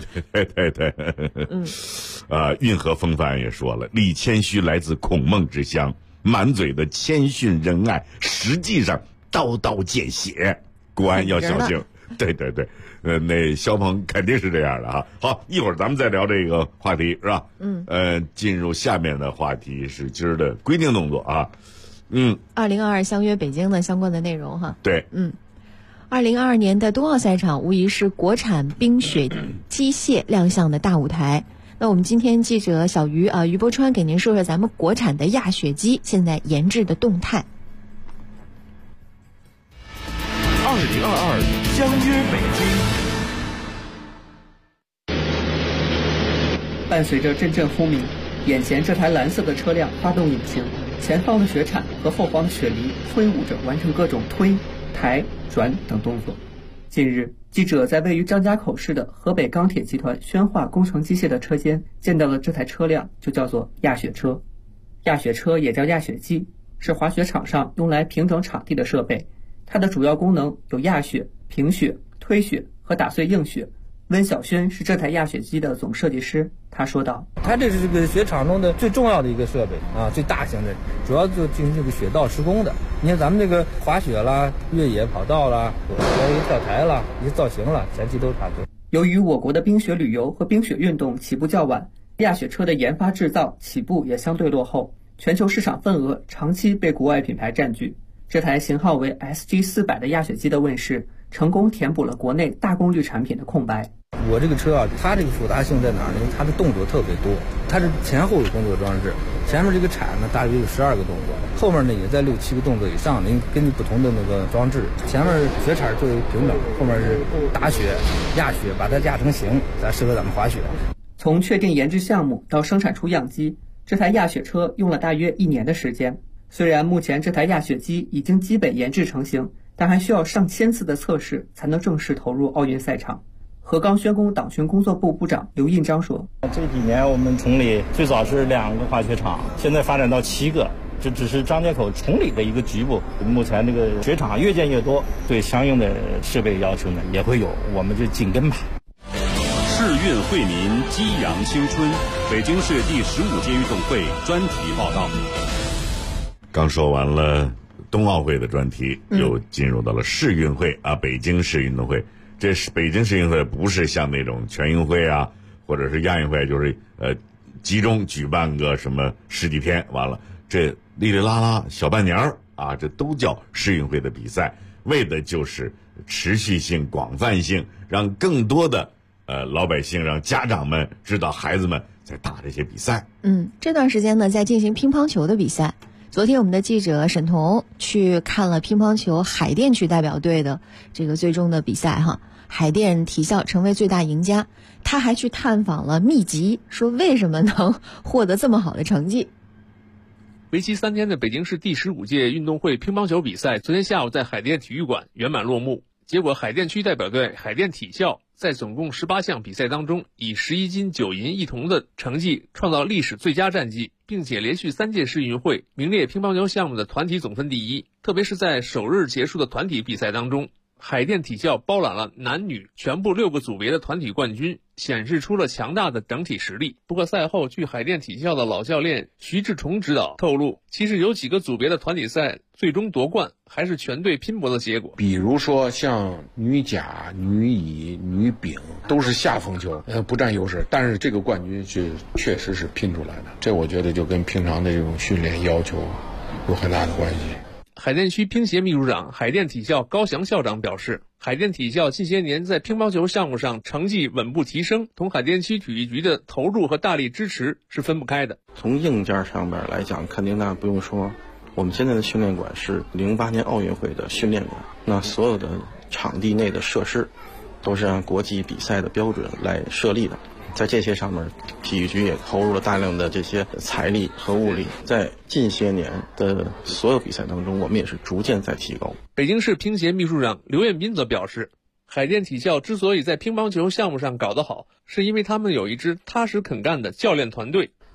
运河风帆也说了，李谦虚来自孔孟之乡，满嘴的谦逊仁爱，实际上刀刀见血，国安要小心。对，那肖鹏肯定是这样的哈。好，一会儿咱们再聊这个话题，是吧？进入下面的话题是今儿的规定动作啊。 2022相约北京的相关的内容哈。 对 ，2022年的冬奥赛场无疑是国产冰雪机械亮相的大舞台。那我们今天记者小于于波川给您说说咱们国产的压雪机现在研制的动态。 2022相约北京。 伴随着阵阵轰鸣，眼前这台蓝色的车辆发动引擎，前方的雪铲和后方的雪梨挥舞着，完成各种推、抬、转等动作。近日，记者在位于张家口市的河北钢铁集团宣化工程机械的车间见到了这台车辆，就叫做压雪车。压雪车也叫压雪机，是滑雪场上用来平整场地的设备。它的主要功能有压雪、平雪、推雪和打碎硬雪。温小轩是这台压雪机的总设计师，他说道：“ 它这是这个雪场中的最重要的一个设备啊，最大型的，主要就进行这个雪道施工的。你看咱们这个滑雪啦、越野跑道啦、摇曳跳台啦、一些造型啦，前期都差不多。” 由于我国的冰雪旅游和冰雪运动起步较晚，压雪车的研发制造起步也相对落后，全球市场份额长期被国外品牌占据。这台型号为 SG400 的压雪机的问世，成功填补了国内大功率产品的空白。 我这个车啊，它这个复杂性在哪儿呢？因为它的动作特别多，它是前后有工作装置，前面这个铲呢大约有12个动作，后面呢也在6、7个动作以上的，因为根据不同的那个装置，前面雪铲作为平整，后面是打雪、压雪，把它压成型，才适合咱们滑雪。 从确定研制项目到生产出样机，这台压雪车用了大约1年的时间。虽然目前这台压雪机已经基本研制成型，但还需要上千次的测试才能正式投入奥运赛场。河钢宣工党群工作部部长刘印章说：“ 这几年我们崇礼最早是2个滑雪场，现在发展到7个，这只是张家口崇礼的一个局部。目前这个雪场越建越多，对相应的设备要求呢也会有，我们就紧跟吧。” 世运惠民，激扬青春。北京市第15届运动会专题报道。 刚说完了冬奥会的专题，又进入到了世运会啊，北京市运动会。这是北京市运会，不是像那种全运会啊，或者是亚运会，就是集中举办个什么10几天，完了这哩哩啦啦小半年啊，这都叫世运会的比赛，为的就是持续性、广泛性，让更多的老百姓，让家长们知道孩子们在打这些比赛。 这段时间呢，在进行乒乓球的比赛。昨天我们的记者沈彤去看了乒乓球海淀区代表队的这个最终的比赛哈，海淀体校成为最大赢家。他还去探访了秘籍，说为什么能获得这么好的成绩。 为期3天的北京市第15届运动会乒乓球比赛，昨天下午在海淀体育馆圆满落幕。结果海淀区代表队海淀体校在总共18项比赛当中，以11金9银1铜的成绩创造历史最佳战绩，并且连续3届世运会名列乒乓球项目的团体总分第1。特别是在首日结束的团体比赛当中，海淀体校包揽了男女全部6个组别的团体冠军，显示出了强大的整体实力。不过赛后，据海淀体校的老教练徐志崇指导透露，其实有几个组别的团体赛最终夺冠还是全队拼搏的结果。 比如说像女甲、女乙、女丙都是下风球，不占优势，但是这个冠军是确实是拼出来的，这我觉得就跟平常的这种训练要求有很大的关系。 海淀区乒协秘书长、海淀体校高翔校长表示，海淀体校近些年在乒乓球项目上成绩稳步提升，同海淀区体育局的投入和大力支持是分不开的。 从硬件上面来讲，肯定那不用说，我们现在的训练馆是08年奥运会的训练馆，那所有的场地内的设施都是按国际比赛的标准来设立的。在这些上面，体育局也投入了大量的这些财力和物力，在近些年的所有比赛当中，我们也是逐渐在提高。 北京市乒协秘书长刘彦斌则表示，海淀体校之所以在乒乓球项目上搞得好，是因为他们有一支踏实肯干的教练团队。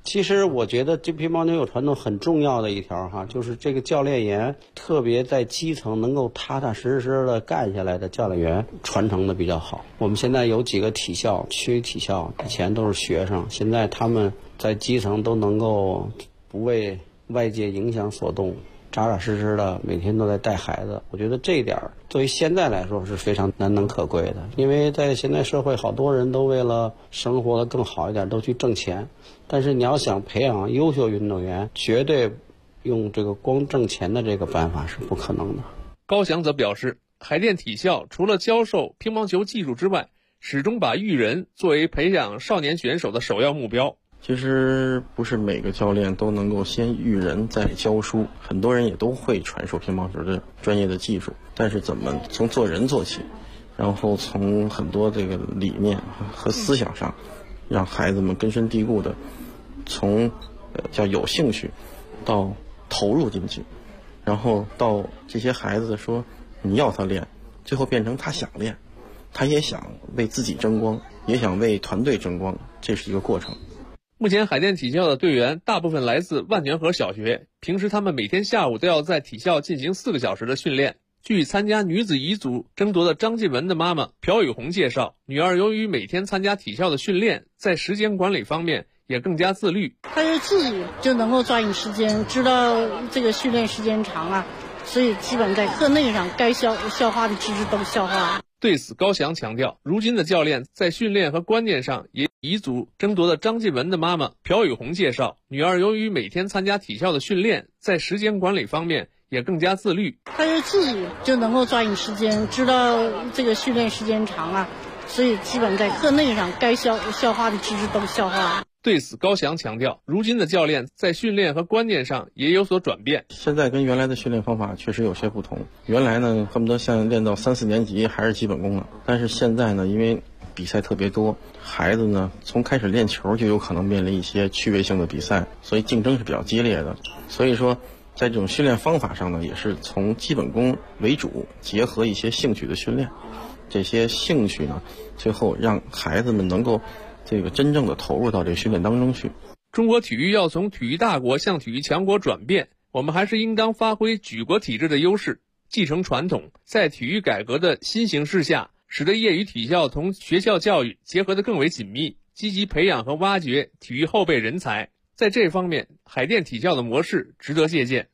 其实我觉得这乒乓球有传统很重要的一条哈，就是这个教练员特别在基层能够踏踏实实的干下来的教练员传承的比较好。我们现在有几个体校，区域体校以前都是学生，现在他们在基层都能够不为外界影响所动，扎扎实实的每天都在带孩子。我觉得这一点作为现在来说是非常难能可贵的，因为在现在社会好多人都为了生活的更好一点都去挣钱，但是你要想培养优秀运动员，绝对用这个光挣钱的这个办法是不可能的。 高翔则表示，海淀体校除了教授乒乓球技术之外，始终把育人作为培养少年选手的首要目标。 其实不是每个教练都能够先育人再教书，很多人也都会传授乒乓球的专业的技术，但是怎么从做人做起，然后从很多这个理念和思想上让孩子们根深蒂固的从叫有兴趣到投入进去，然后到这些孩子说你要他练，最后变成他想练，他也想为自己争光，也想为团队争光，这是一个过程。 目前海淀体校的队员大部分来自万泉河小学，平时他们每天下午都要在体校进行4个小时的训练。据参加女子乙组争夺的张静文的妈妈朴雨红介绍，女儿由于每天参加体校的训练，在时间管理方面也更加自律。 她是自己就能够抓紧时间，知道这个训练时间长了，所以基本在课内上该消化的知识都消化。 对此，高翔强调，如今的教练在训练和观念上也乙组争夺的张继文的妈妈朴雨红介绍，女儿由于每天参加体校的训练，在时间管理方面也更加自律。 她是自己就能够抓紧时间，知道这个训练时间长了，所以基本在课内上该消化的知识都消化。 对此，高翔强调，如今的教练在训练和观念上也有所转变。 现在跟原来的训练方法确实有些不同。原来呢，恨不得像练到3、4年级还是基本功了，但是现在呢，因为比赛特别多，孩子呢从开始练球就有可能面临一些趣味性的比赛，所以竞争是比较激烈的。所以说，在这种训练方法上呢，也是从基本功为主，结合一些兴趣的训练。这些兴趣呢，最后让孩子们能够这个真正的投入到这个训练当中去。 中国体育要从体育大国向体育强国转变，我们还是应当发挥举国体制的优势，继承传统，在体育改革的新形势下，使得业余体校同学校教育结合得更为紧密，积极培养和挖掘体育后备人才。在这方面，海淀体校的模式值得借鉴。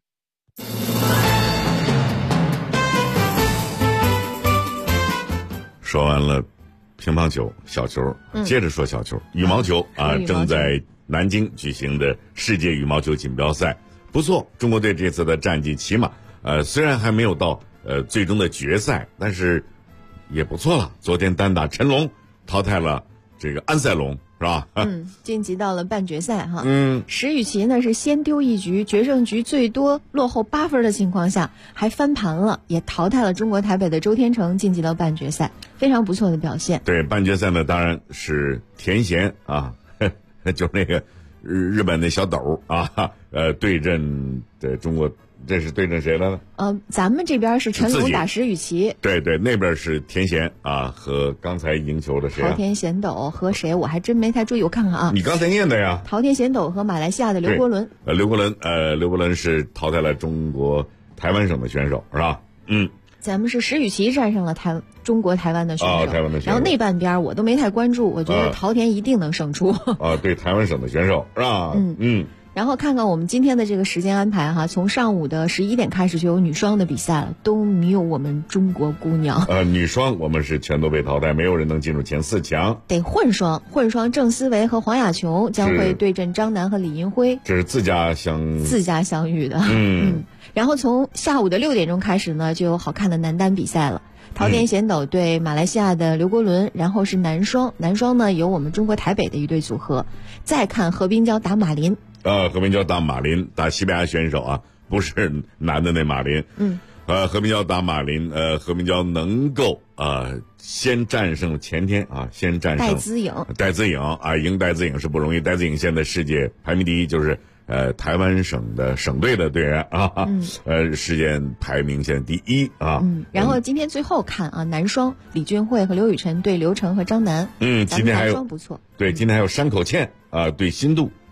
说完了乒乓球、小球，接着说小球，羽毛球啊，正在南京举行的世界羽毛球锦标赛不错，中国队这次的战绩起码虽然还没有到最终的决赛，但是也不错了。昨天单打陈龙淘汰了这个安塞龙，是吧？ 晋级到了半决赛哈。石宇奇呢是先丢一局，决胜局最多落后8分的情况下还翻盘了，也淘汰了中国台北的周天成，晋级到半决赛，非常不错的表现。 对，半决赛呢当然是田贤啊，就是那个日本的小斗啊，对阵的中国。这是对阵谁了呢？ 咱们这边是陈龙打石宇奇， 对，那边是田贤啊，和刚才赢球的谁啊？ 陶田贤斗和谁？我还真没太注意，我看看啊。 你刚才念的呀？ 陶田贤斗和马来西亚的刘国伦。 刘国伦是淘汰了中国台湾省的选手，是吧？ 咱们是石宇奇战胜了中国台湾的选手， 台湾的选手。 然后那半边我都没太关注，我觉得陶田一定能胜出。 对，台湾省的选手是吧？ 然后看看我们今天的这个时间安排哈，从上午的11点开始就有女双的比赛了，都没有我们中国姑娘。 女双我们是全都被淘汰，没有人能进入前4强。 得混双郑思维和黄雅琼将会对阵张楠和李银辉， 这是自家相遇的。然后从下午的6点钟开始呢，就有好看的男单比赛了。陶田贤斗对马来西亚的刘国伦，然后是男双呢有我们中国台北的一对组合。再看何冰娇打马林。 何冰娇打马林，打西班牙选手啊，不是男的那马林。何冰娇打马林，何冰娇能够先战胜前天啊，先战胜戴资颖啊，赢戴资颖是不容易。戴资颖现在世界排名第一，就是台湾省的省队的队员啊，世界排名现在第一啊。 然后今天最后看啊，男双李俊慧和刘雨辰对刘成和张楠。 今天还有双不错。 对，今天还有山口茜对新度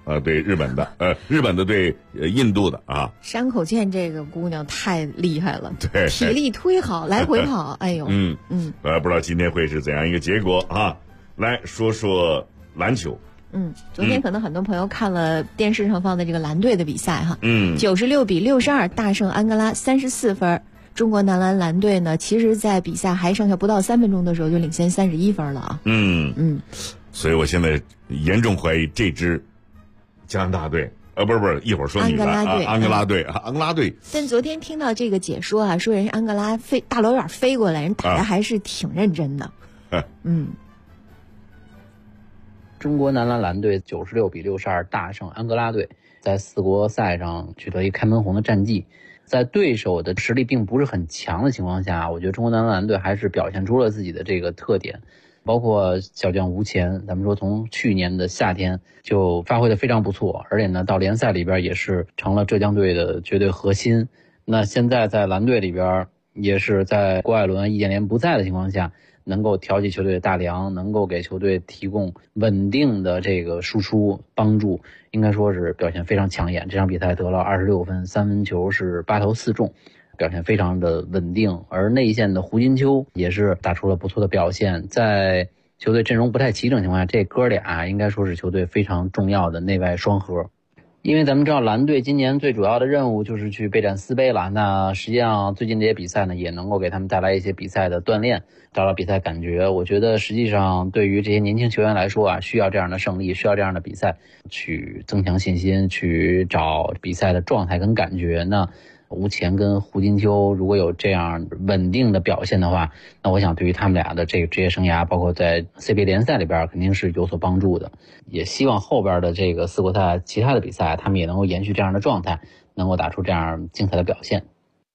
对日本的，日本的对印度的啊。 山口茜这个姑娘太厉害了， 对， 体力忒好，来回跑，哎呦， 不知道今天会是怎样一个结果啊？来说说篮球。 昨天可能很多朋友看了电视上放的这个蓝队的比赛哈，96-62大胜安哥拉34分。中国男篮蓝队呢，其实在比赛还剩下不到3分钟的时候就领先31分了啊。 所以我现在严重怀疑这支加拿大队，不是，一会儿说你吧，安哥拉队。 但昨天听到这个解说啊，说人安哥拉大老远飞过来，人打的还是挺认真的。 中国男篮蓝队96-62大胜安哥拉队，在4国赛上取得一开门红的战绩。在对手的实力并不是很强的情况下，我觉得中国男篮队还是表现出了自己的这个特点，包括小将吴前，咱们说从去年的夏天就发挥得非常不错，而且呢到联赛里边也是成了浙江队的绝对核心。那现在在蓝队里边也是在郭艾伦、易建联不在的情况下，能够调起球队的大梁，能够给球队提供稳定的这个输出帮助，应该说是表现非常抢眼。这场比赛得了26分，3分球是8投4中，表现非常的稳定。而内线的胡金秋也是打出了不错的表现，在球队阵容不太齐整情况下，这哥俩应该说是球队非常重要的内外双核。因为咱们知道蓝队今年最主要的任务就是去备战斯杯了，那实际上最近这些比赛呢，也能够给他们带来一些比赛的锻炼，找到比赛感觉。我觉得实际上对于这些年轻球员来说啊，需要这样的胜利，需要这样的比赛去增强信心，去找比赛的状态跟感觉。那吴前跟胡金秋如果有这样稳定的表现的话，那我想对于他们俩的这个职业生涯，包括在 CBA 联赛里边肯定是有所帮助的。也希望后边的这个4国赛其他的比赛，他们也能够延续这样的状态，能够打出这样精彩的表现。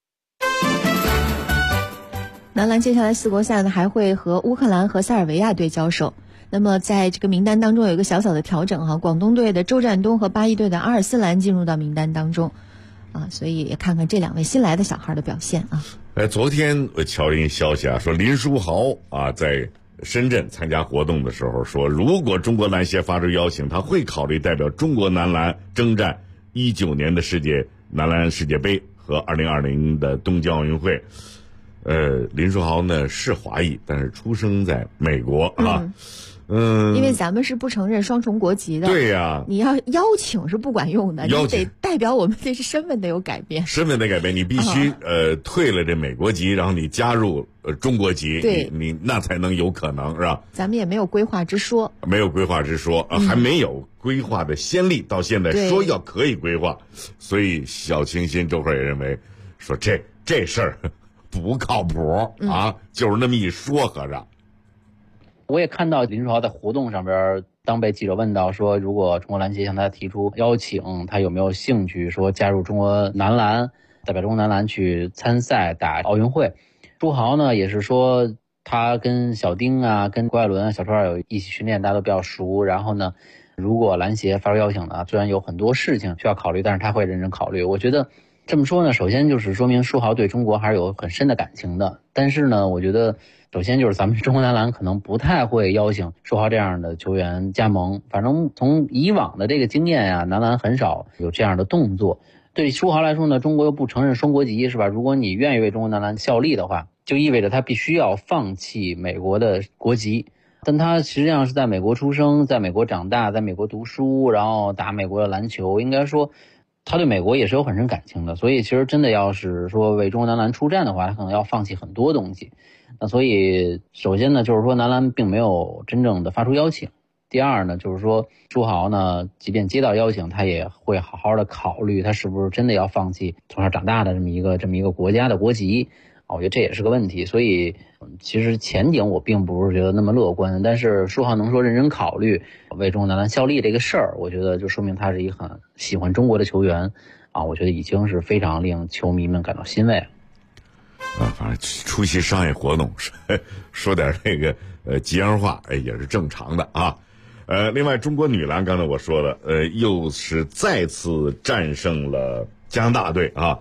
男篮接下来4国赛呢，还会和乌克兰和塞尔维亚队交手。那么在这个名单当中有一个小小的调整哈，广东队的周占东和巴西队的阿尔斯兰进入到名单当中。所以也看看这2位新来的小孩的表现啊。 昨天我瞧了一消息啊，说林书豪啊在深圳参加活动的时候说，如果中国篮协发出邀请，他会考虑代表中国男篮征战19年的男篮世界杯和2020的东京奥运会。林书豪呢是华裔，但是出生在美国啊。 因为咱们是不承认双重国籍的。 对呀， 你要邀请是不管用的，你得代表我们这是身份得有改变。 身份得改变，你必须退了这美国籍，然后你加入中国籍，你那才能有可能，是吧？ 咱们也没有规划之说， 没有规划之说，还没有规划的先例，到现在说要可以规划，所以小清新周会也认为说这事儿不靠谱啊，就是那么一说合着。 我也看到林书豪在活动上边，当被记者问到说，如果中国篮协向他提出邀请，他有没有兴趣说加入中国男篮，代表中国男篮去参赛打奥运会。书豪呢也是说，他跟小丁啊、跟郭艾伦、小川有一起训练，大家都比较熟。然后呢，如果篮协发出邀请呢，虽然有很多事情需要考虑，但是他会认真考虑。我觉得这么说呢，首先就是说明书豪对中国还是有很深的感情的。但是呢，我觉得首先就是咱们中国男篮可能不太会邀请书豪这样的球员加盟，反正从以往的这个经验啊，男篮很少有这样的动作。对书豪来说呢，中国又不承认双国籍，是吧？如果你愿意为中国男篮效力的话，就意味着他必须要放弃美国的国籍。但他实际上是在美国出生，在美国长大，在美国读书，然后打美国的篮球，应该说他对美国也是有很深感情的。所以其实真的要是说为中国男篮出战的话，他可能要放弃很多东西。那所以首先呢，就是说男篮并没有真正的发出邀请。第二呢，就是说书豪呢，即便接到邀请，他也会好好的考虑他是不是真的要放弃从小长大的这么一个国家的国籍。我觉得这也是个问题。所以其实前景我并不是觉得那么乐观，但是书豪能说认真考虑为中国男篮效力这个事儿，我觉得就说明他是一个很喜欢中国的球员啊，我觉得已经是非常令球迷们感到欣慰了。 反正出席商业活动说点这个吉祥话也是正常的啊。另外中国女篮刚才我说了，又是再次战胜了加拿大队啊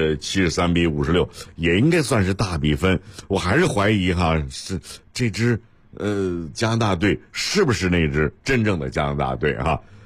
，73-56，也应该算是大比分。我还是怀疑哈，是这支加拿大队是不是那支真正的加拿大队啊？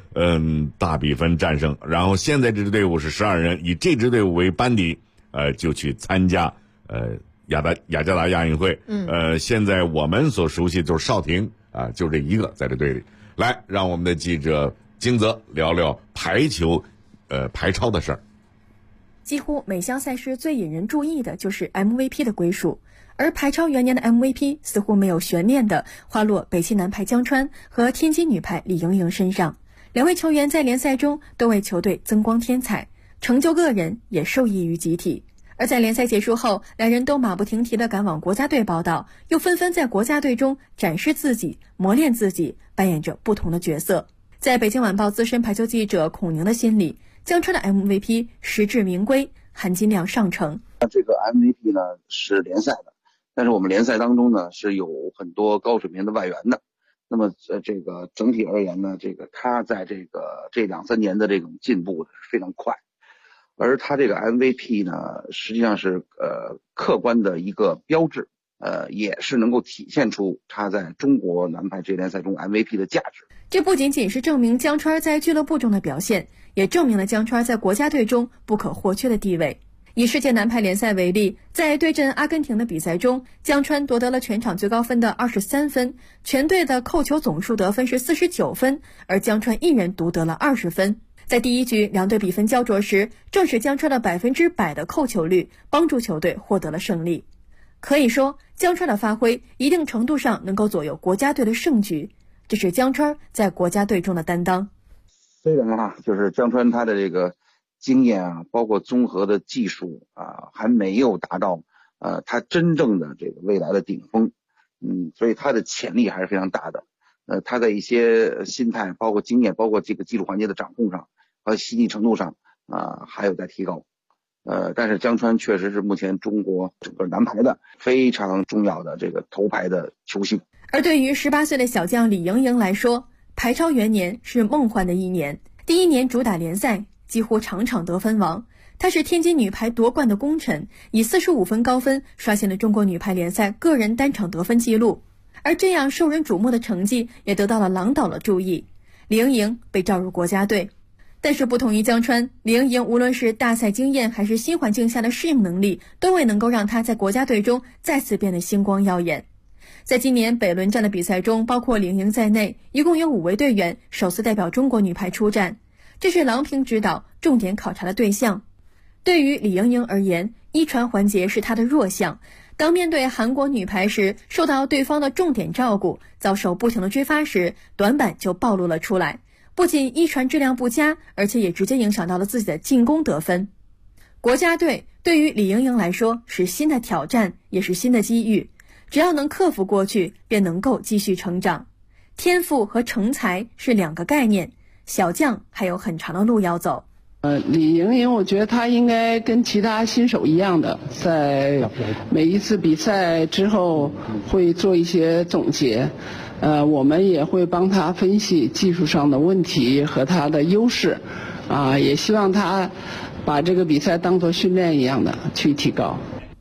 大比分战胜。然后现在这支队伍是12人，以这支队伍为班底，就去参加雅加达亚运会。现在我们所熟悉就是邵婷啊，就这一个在这队里。来，让我们的记者金泽聊聊排球排超的事儿。 几乎每项赛事最引人注意的就是 MVP 的归属，而排超元年的 MVP 似乎没有悬念的滑落北京男排江川和天津女排李盈莹身上。两位球员在联赛中都为球队增光添彩，成就个人也受益于集体。而在联赛结束后，两人都马不停蹄地赶往国家队报道，又纷纷在国家队中展示自己，磨练自己，扮演着不同的角色。在北京晚报资深排球记者孔宁的心里，江川的 MVP 实至名归，含金量上乘。 这个 MVP 呢是联赛的，但是我们联赛当中呢是有很多高水平的外援的。那么这个整体而言呢，这个他在这2-3年的这种进步是非常快，而他这个 MVP 呢实际上是客观的一个标志，也是能够体现出他在中国男排职业联赛中 MVP 的价值。 这不仅仅是证明江川在俱乐部中的表现，也证明了江川在国家队中不可或缺的地位。以世界男排联赛为例，在对阵阿根廷的比赛中，江川夺得了全场最高分的23分，全队的扣球总数得分是49分，而江川一人独得了20分。在第一局两队比分焦灼时，正是江川的100%的扣球率帮助球队获得了胜利。可以说，江川的发挥一定程度上能够左右国家队的胜局，这是江川在国家队中的担当。 虽然就是江川他的这个经验啊，包括综合的技术啊，还没有达到他真正的这个未来的顶峰，所以他的潜力还是非常大的。他在一些心态，包括经验，包括这个技术环节的掌控上和细腻程度上还有在提高。但是江川确实是目前中国整个男排的非常重要的这个头牌的球星。 而对于18岁的小将李盈莹来说，排超元年是梦幻的一年。第一年主打联赛，几乎场场得分王，她是天津女排夺冠的功臣，以45分高分刷新了中国女排联赛个人单场得分纪录。而这样受人瞩目的成绩也得到了郎导的注意，李盈莹被召入国家队。但是不同于江川，李盈莹无论是大赛经验还是新环境下的适应能力，都未能够让她在国家队中再次变得星光耀眼。在今年北仑站的比赛中，包括李盈莹在内，一共有5位队员首次代表中国女排出战，这是郎平指导重点考察的对象。对于李盈莹而言，一传环节是她的弱项，当面对韩国女排时，受到对方的重点照顾，遭受不停的追发时，短板就暴露了出来。不仅一传质量不佳，而且也直接影响到了自己的进攻得分。国家队对于李盈莹来说是新的挑战，也是新的机遇，只要能克服过去，便能够继续成长。天赋和成才是2个概念，小将还有很长的路要走。 李盈莹，我觉得她应该跟其他新手一样的，在每一次比赛之后会做一些总结。我们也会帮她分析技术上的问题和她的优势，也希望她把这个比赛当作训练一样的去提高。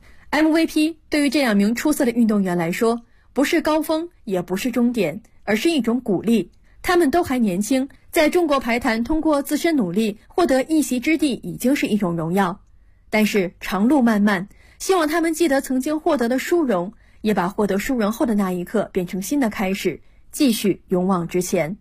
MVP 对于这2名出色的运动员来说，不是高峰，也不是终点，而是一种鼓励。他们都还年轻，在中国排坛通过自身努力获得一席之地已经是一种荣耀。但是长路漫漫，希望他们记得曾经获得的殊荣，也把获得殊荣后的那一刻变成新的开始，继续勇往直前。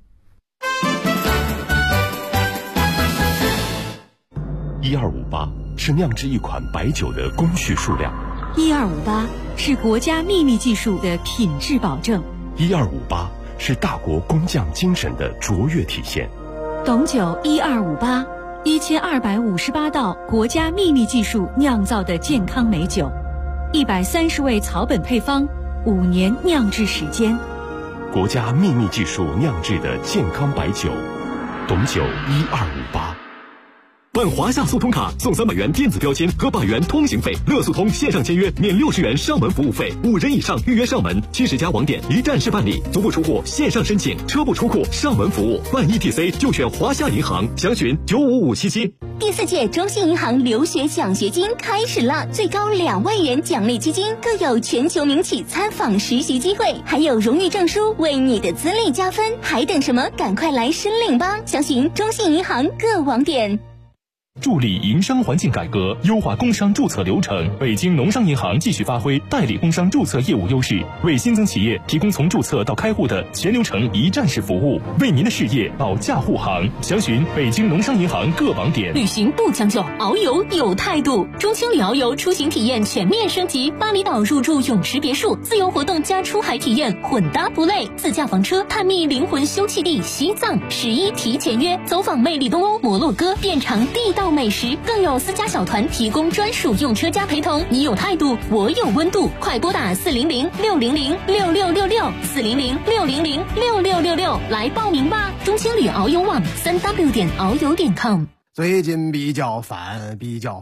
1258是酿制一款白酒的工序数量 ，1258是国家秘密技术的品质保证 ，1258是大国工匠精神的卓越体现。 董酒1258 1258道国家秘密技术酿造的健康美酒，130味草本配方，5年酿制时间。 国家秘密技术酿制的健康白酒，董酒1258。 办华夏速通卡送300元电子标签和100元通行费，乐速通线上签约免60元上门服务费，5人以上预约上门，70家网点一站式办理，足不出户线上申请，车不出库上门服务，办 ETC 就选华夏银行，详询95577。 第4届中信银行留学奖学金开始了，最高2万元奖励基金，更有全球名企参访实习机会，还有荣誉证书为你的资历加分，还等什么？赶快来申领吧！详询中信银行各网点。 助力营商环境改革，优化工商注册流程。北京农商银行继续发挥代理工商注册业务优势，为新增企业提供从注册到开户的全流程一站式服务，为您的事业保驾护航。详询北京农商银行各网点。 旅行不将就，遨游有态度。中青旅遨游出行体验全面升级，巴厘岛入住泳池别墅，自由活动加出海体验，混搭不累。自驾房车探秘灵魂休憩地西藏，11提前约，走访魅力东欧、摩洛哥，遍尝地道美食，更有私家小团提供专属用车加陪同。你有态度，我有温度，快拨打400-600-6666，400-600-6666来报名吧！中青旅遨游网3w.遨游.com。 最近比较烦，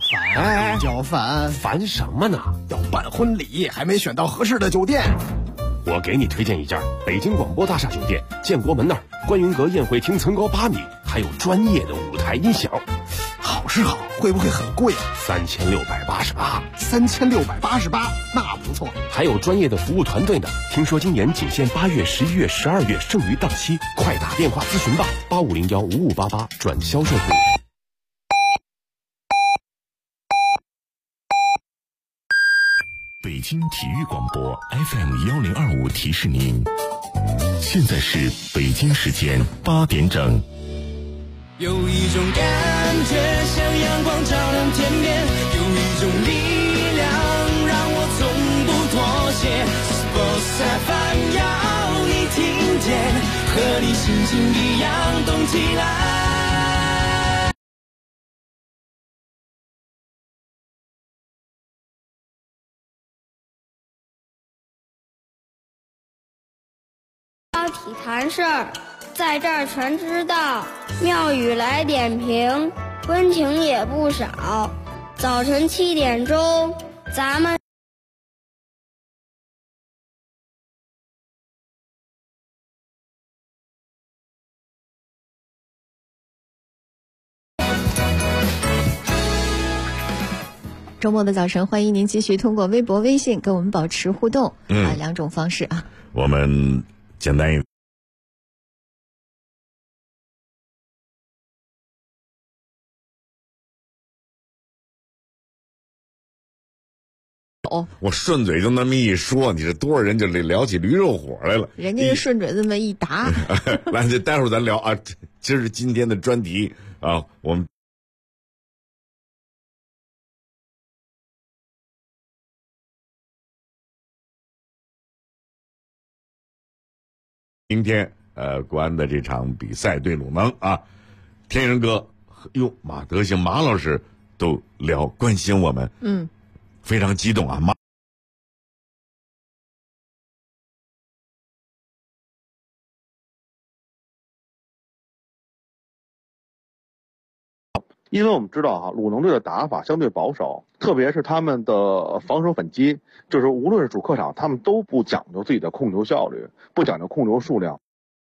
烦什么呢？ 要办婚礼，还没选到合适的酒店。 我给你推荐一家北京广播大厦酒店，建国门那儿，观云阁宴会厅层高8米，还有专业的舞台音响。 好是好，会不会很贵啊 ？3688。 3688，那不错。 还有专业的服务团队呢。听说今年仅限8月、11月、12月，剩余档期，快打电话咨询吧，85015588转销售部。 北京体育广播 FM1025提示您，现在是北京时间8点整。 有一种感觉像阳光照亮天边，有一种力量让我从不妥协。Sports FM 要你听见，和你心情一样动起来。 体坛事儿在这儿全知道，妙语来点评，温情也不少。早晨7点钟，咱们周末的早晨，欢迎您继续通过微博、微信跟我们保持互动，2种方式啊。 我们简单一点。我顺嘴就那么一说，你这多少人就聊起驴肉火来了。 人家就顺嘴这么一答。 来，这待会儿咱聊啊，今儿今天的专题啊，我们今天国安的这场比赛对鲁能啊，天人哥哟马德兴马老师都关心我们，非常激动啊！ 因为我们知道哈，鲁能队的打法相对保守，特别是他们的防守反击，就是无论是主客场，他们都不讲究自己的控球效率，不讲究控球数量。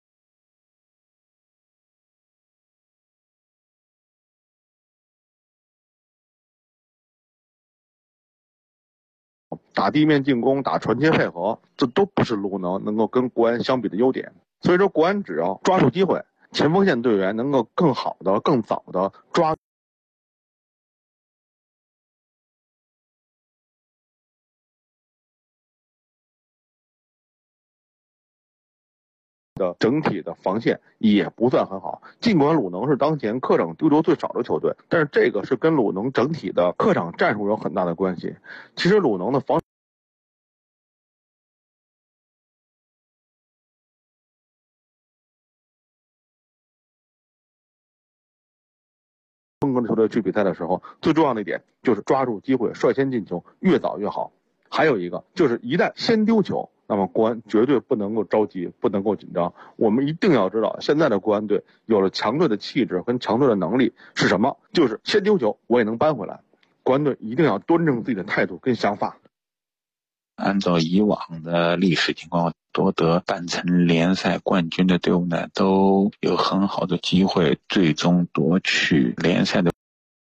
打地面进攻，打传切配合，这都不是鲁能能够跟国安相比的优点。所以说，国安只要抓住机会，前锋线队员能够更好的、更早的抓的整体的防线也不算很好。尽管鲁能是当前客场丢球最少的球队，但是这个是跟鲁能整体的客场战术有很大的关系。其实鲁能的防风格的球队去比赛的时候，最重要的一点就是抓住机会，率先进球，越早越好。还有一个就是一旦先丢球， 那么国安绝对不能够着急，不能够紧张。我们一定要知道，现在的国安队有了强队的气质跟强队的能力是什么？就是先丢球我也能扳回来。国安队一定要端正自己的态度跟想法。 按照以往的历史情况，夺得半程联赛冠军的队伍呢，都有很好的机会最终夺取联赛的。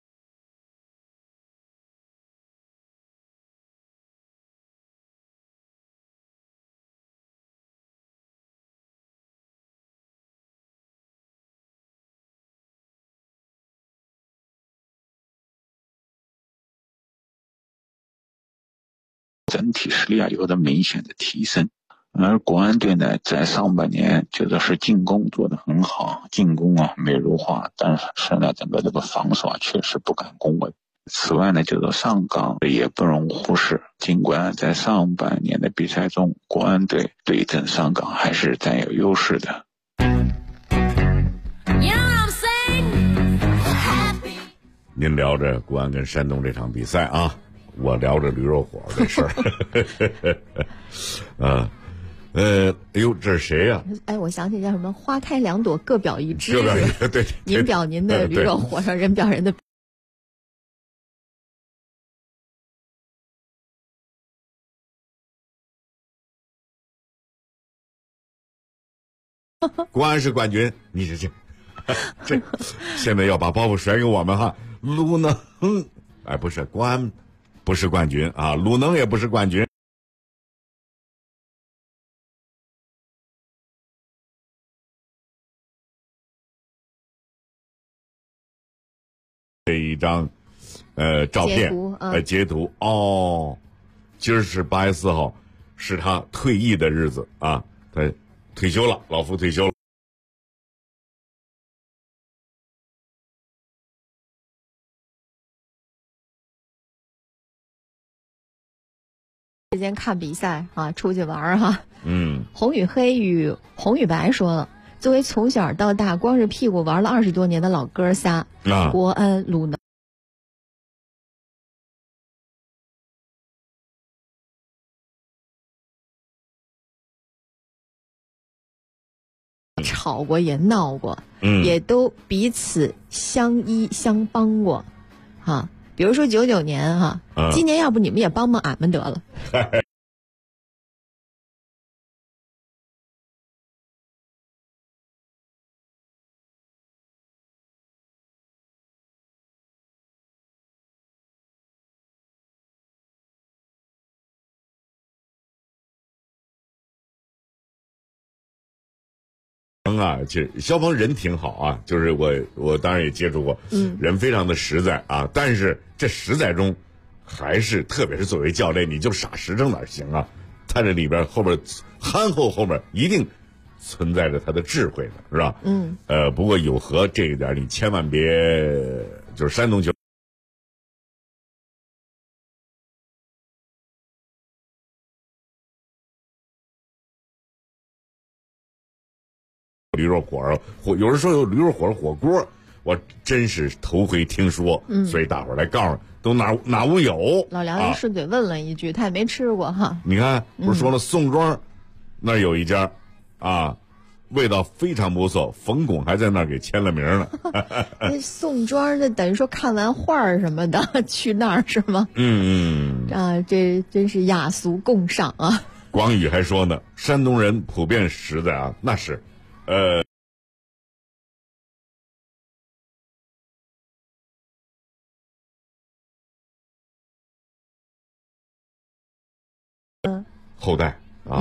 整体实力有着明显的提升，而国安队呢，在上半年就是进攻做得很好，进攻美如画，但是呢，整个这个防守确实不敢恭维。此外呢，上港也不容忽视，尽管在上半年的比赛中，国安队对阵上港还是占有优势的。 您聊着国安跟山东这场比赛啊，我聊着驴肉火的事儿。哎呦，这是谁呀？ 哎，我想起叫什么“花开两朵，各表一枝”。 各表一枝，对。 您表您的驴肉火烧，人表人的。 国安是冠军，你这现在要把包袱甩给我们哈。鲁能，哎，不是国安，不是冠军啊，鲁能也不是冠军。这一张照片截图哦，今儿是8月4号，是他退役的日子啊，他退休了，老夫退休了。 之间看比赛啊，出去玩哈。红与黑与红与白说了，作为从小到大光着屁股玩了20多年的老哥仨，国安、鲁能。吵过也闹过，也都彼此相依相帮过，哈。比如说99年哈，今年要不你们也帮帮俺们得了。 其实肖峰人挺好啊，就是我当然也接触过，人非常的实在啊，但是这实在中，还是特别是作为教练，你就傻实诚哪行啊？他这里边后边憨厚后面一定存在着他的智慧的，是吧？不过有和这一点你千万别就是山东球。驴肉火烧，有人说有驴肉火烧火锅，我真是头回听说，所以大伙儿来告诉都哪屋有。 老梁就顺嘴问了一句，他也没吃过哈。 你看，不是说了宋庄那儿有一家啊，味道非常不错，冯巩还在那儿给签了名呢。 那宋庄的等于说看完画什么的去那儿是吗？这真是雅俗共赏啊。 广宇还说呢，山东人普遍实在啊，那是。后代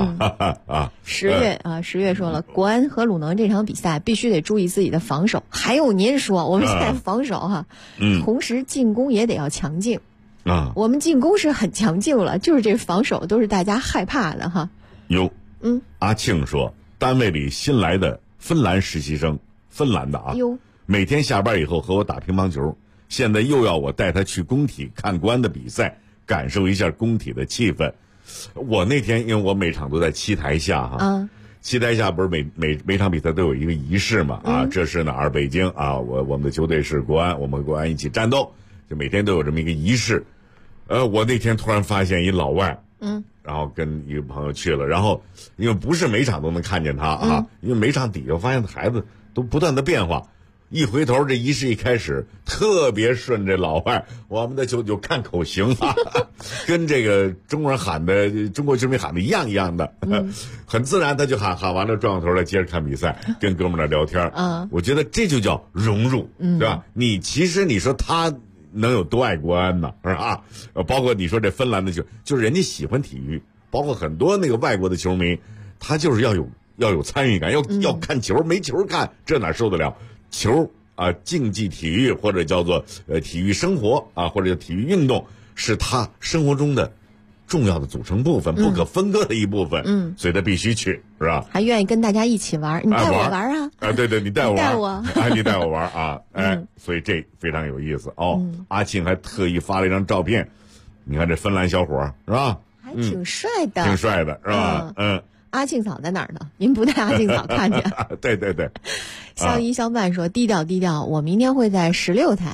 10月说了，国安和鲁能这场比赛必须得注意自己的防守。还有您说，我们现在防守哈，同时进攻也得要强劲啊。我们进攻是很强劲了，就是这防守都是大家害怕的哈。 阿庆说，单位里新来的芬兰实习生，芬兰的啊，每天下班以后和我打乒乓球，现在又要我带他去工体看国安的比赛，感受一下工体的气氛。我那天因为我每场都在七台下哈，七台下不是每场比赛都有一个仪式嘛啊，这是哪儿北京啊，我们的球队是国安，我们和国安一起战斗，就每天都有这么一个仪式。我那天突然发现一老外然后跟一个朋友去了，然后因为不是每场都能看见他啊，因为每场底下发现孩子都不断的变化。一回头，这仪式一开始特别顺，这老外我们的就看口型啊，跟这个中国人喊的中国球迷喊的一样的，很自然，他就喊完了，转过头来接着看比赛，跟哥们儿聊天。我觉得这就叫融入，对吧？其实你说他能有多爱国安呢？是吧？包括你说这芬兰的就是人家喜欢体育，包括很多那个外国的球迷，他就是要有参与感，要看球，没球看这哪受得了？球啊，竞技体育或者叫做体育生活啊，或者叫体育运动，是他生活中的重要的组成部分，不可分割的一部分。所以他必须去，是吧？ 还愿意跟大家一起玩，你带我玩啊！ 对，你带我玩，你带我玩啊！所以这非常有意思哦。阿庆还特意发了一张照片，你看这芬兰小伙是吧？ 还挺帅的， 挺帅的是吧？ 阿庆嫂在哪儿呢？您不带阿庆嫂看见？ 对。 肖一肖半说低调低调，我明天会在16台。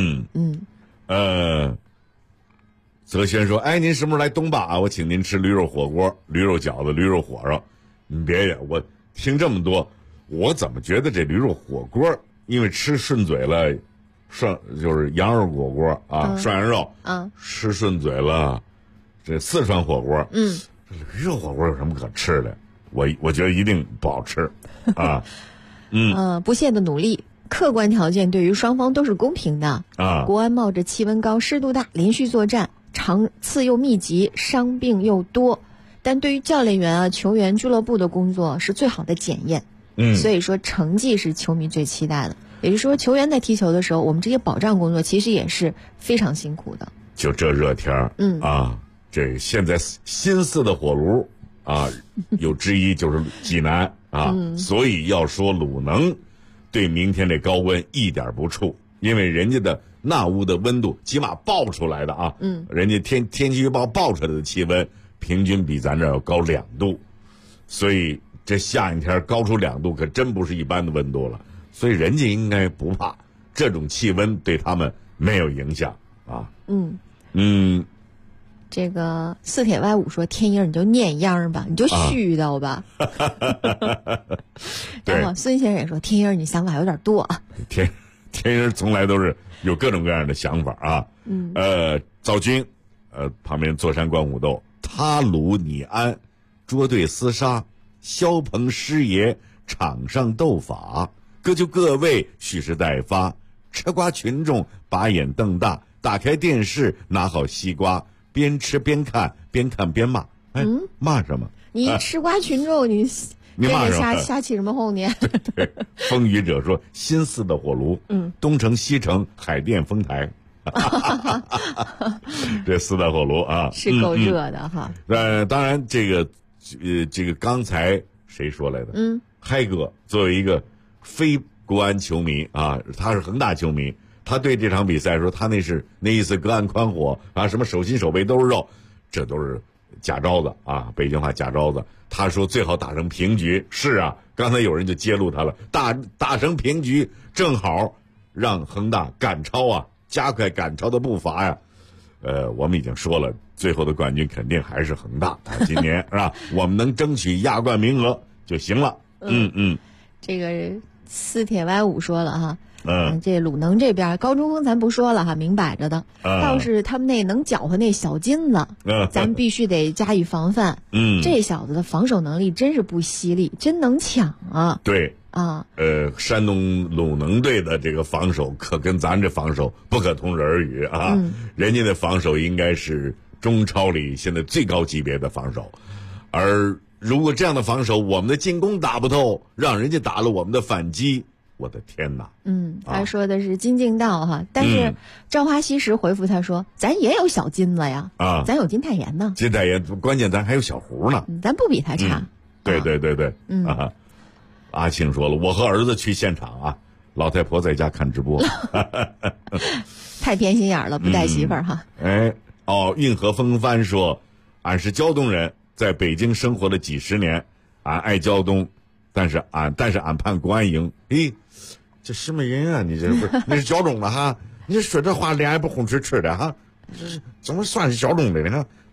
泽轩说，您什么时候来东坝啊？我请您吃驴肉火锅、驴肉饺子、驴肉火烧。你别我听这么多，我怎么觉得这驴肉火锅，因为吃顺嘴了，就是羊肉火锅啊，涮羊肉吃顺嘴了，这四川火锅，驴肉火锅有什么可吃的？我觉得一定不好吃啊。 不懈的努力，客观条件对于双方都是公平的啊。国安冒着气温高、湿度大，连续作战，场次又密集，伤病又多，但对于教练员啊、球员、俱乐部的工作是最好的检验。所以说成绩是球迷最期待的。也就是说，球员在踢球的时候，我们这些保障工作其实也是非常辛苦的。 就这热天这现在新式的火炉啊，有之一就是济南啊，所以要说鲁能对明天这高温一点不怵，因为人家的那屋的温度起码报出来的啊，人家天气预报报出来的气温平均比咱这要高2度，所以这下一天高出2度可真不是一般的温度了，所以人家应该不怕这种气温对他们没有影响啊。 这个四铁歪五说，天鹰你就念秧吧，你就絮叨吧。然后孙先生也说，天鹰你想法有点多啊。 天鹰从来都是有各种各样的想法啊。赵军旁边坐山观虎斗，他鲁你安，捉对厮杀，萧鹏师爷场上斗法，各就各位蓄势待发，吃瓜群众把眼瞪大，打开电视拿好西瓜，边吃边看，边看边骂。骂什么？ 你吃瓜群众，你骂什么？ 瞎起什么哄呢？ 对，风雨者说新式的火炉，东城西城海淀丰台，这4大火炉啊， 是够热的哈。 当然这个刚才谁说来的？嗨哥作为一个非国安球迷啊，他是恒大球迷。他对这场比赛说，他那意思隔岸观火啊，什么手心手背都是肉，这都是假招子啊，北京话假招子。他说最好打成平局，是啊，刚才有人就揭露他了，打成平局正好让恒大赶超啊，加快赶超的步伐呀。我们已经说了，最后的冠军肯定还是恒大啊，今年是吧？我们能争取亚冠名额就行了。 这个四铁歪五说了哈。这鲁能这边高中锋咱不说了哈，明摆着的。倒是他们那能搅和那小金子，咱必须得加以防范。这小子的防守能力真是不犀利，真能抢啊！ 对啊，山东鲁能队的这个防守可跟咱这防守不可同日而语啊。人家的防守应该是中超里现在最高级别的防守，而如果这样的防守，我们的进攻打不透，让人家打了我们的反击。我的天哪！ 他说的是金敬道哈，但是赵花西时回复他说，咱也有小金子呀，咱有金泰妍呢。 金泰妍，关键咱还有小胡呢， 咱不比他差。 对，阿庆说了，我和儿子去现场啊，老太婆在家看直播， 太偏心眼了，不带媳妇儿哈。 运河风帆说，俺是胶东人，在北京生活了几十年，俺爱胶东。但是俺盼国安赢。这什么人啊？你这不是你是胶东的哈？你说这话脸也不红吃的哈？这是怎么算是胶东的呢？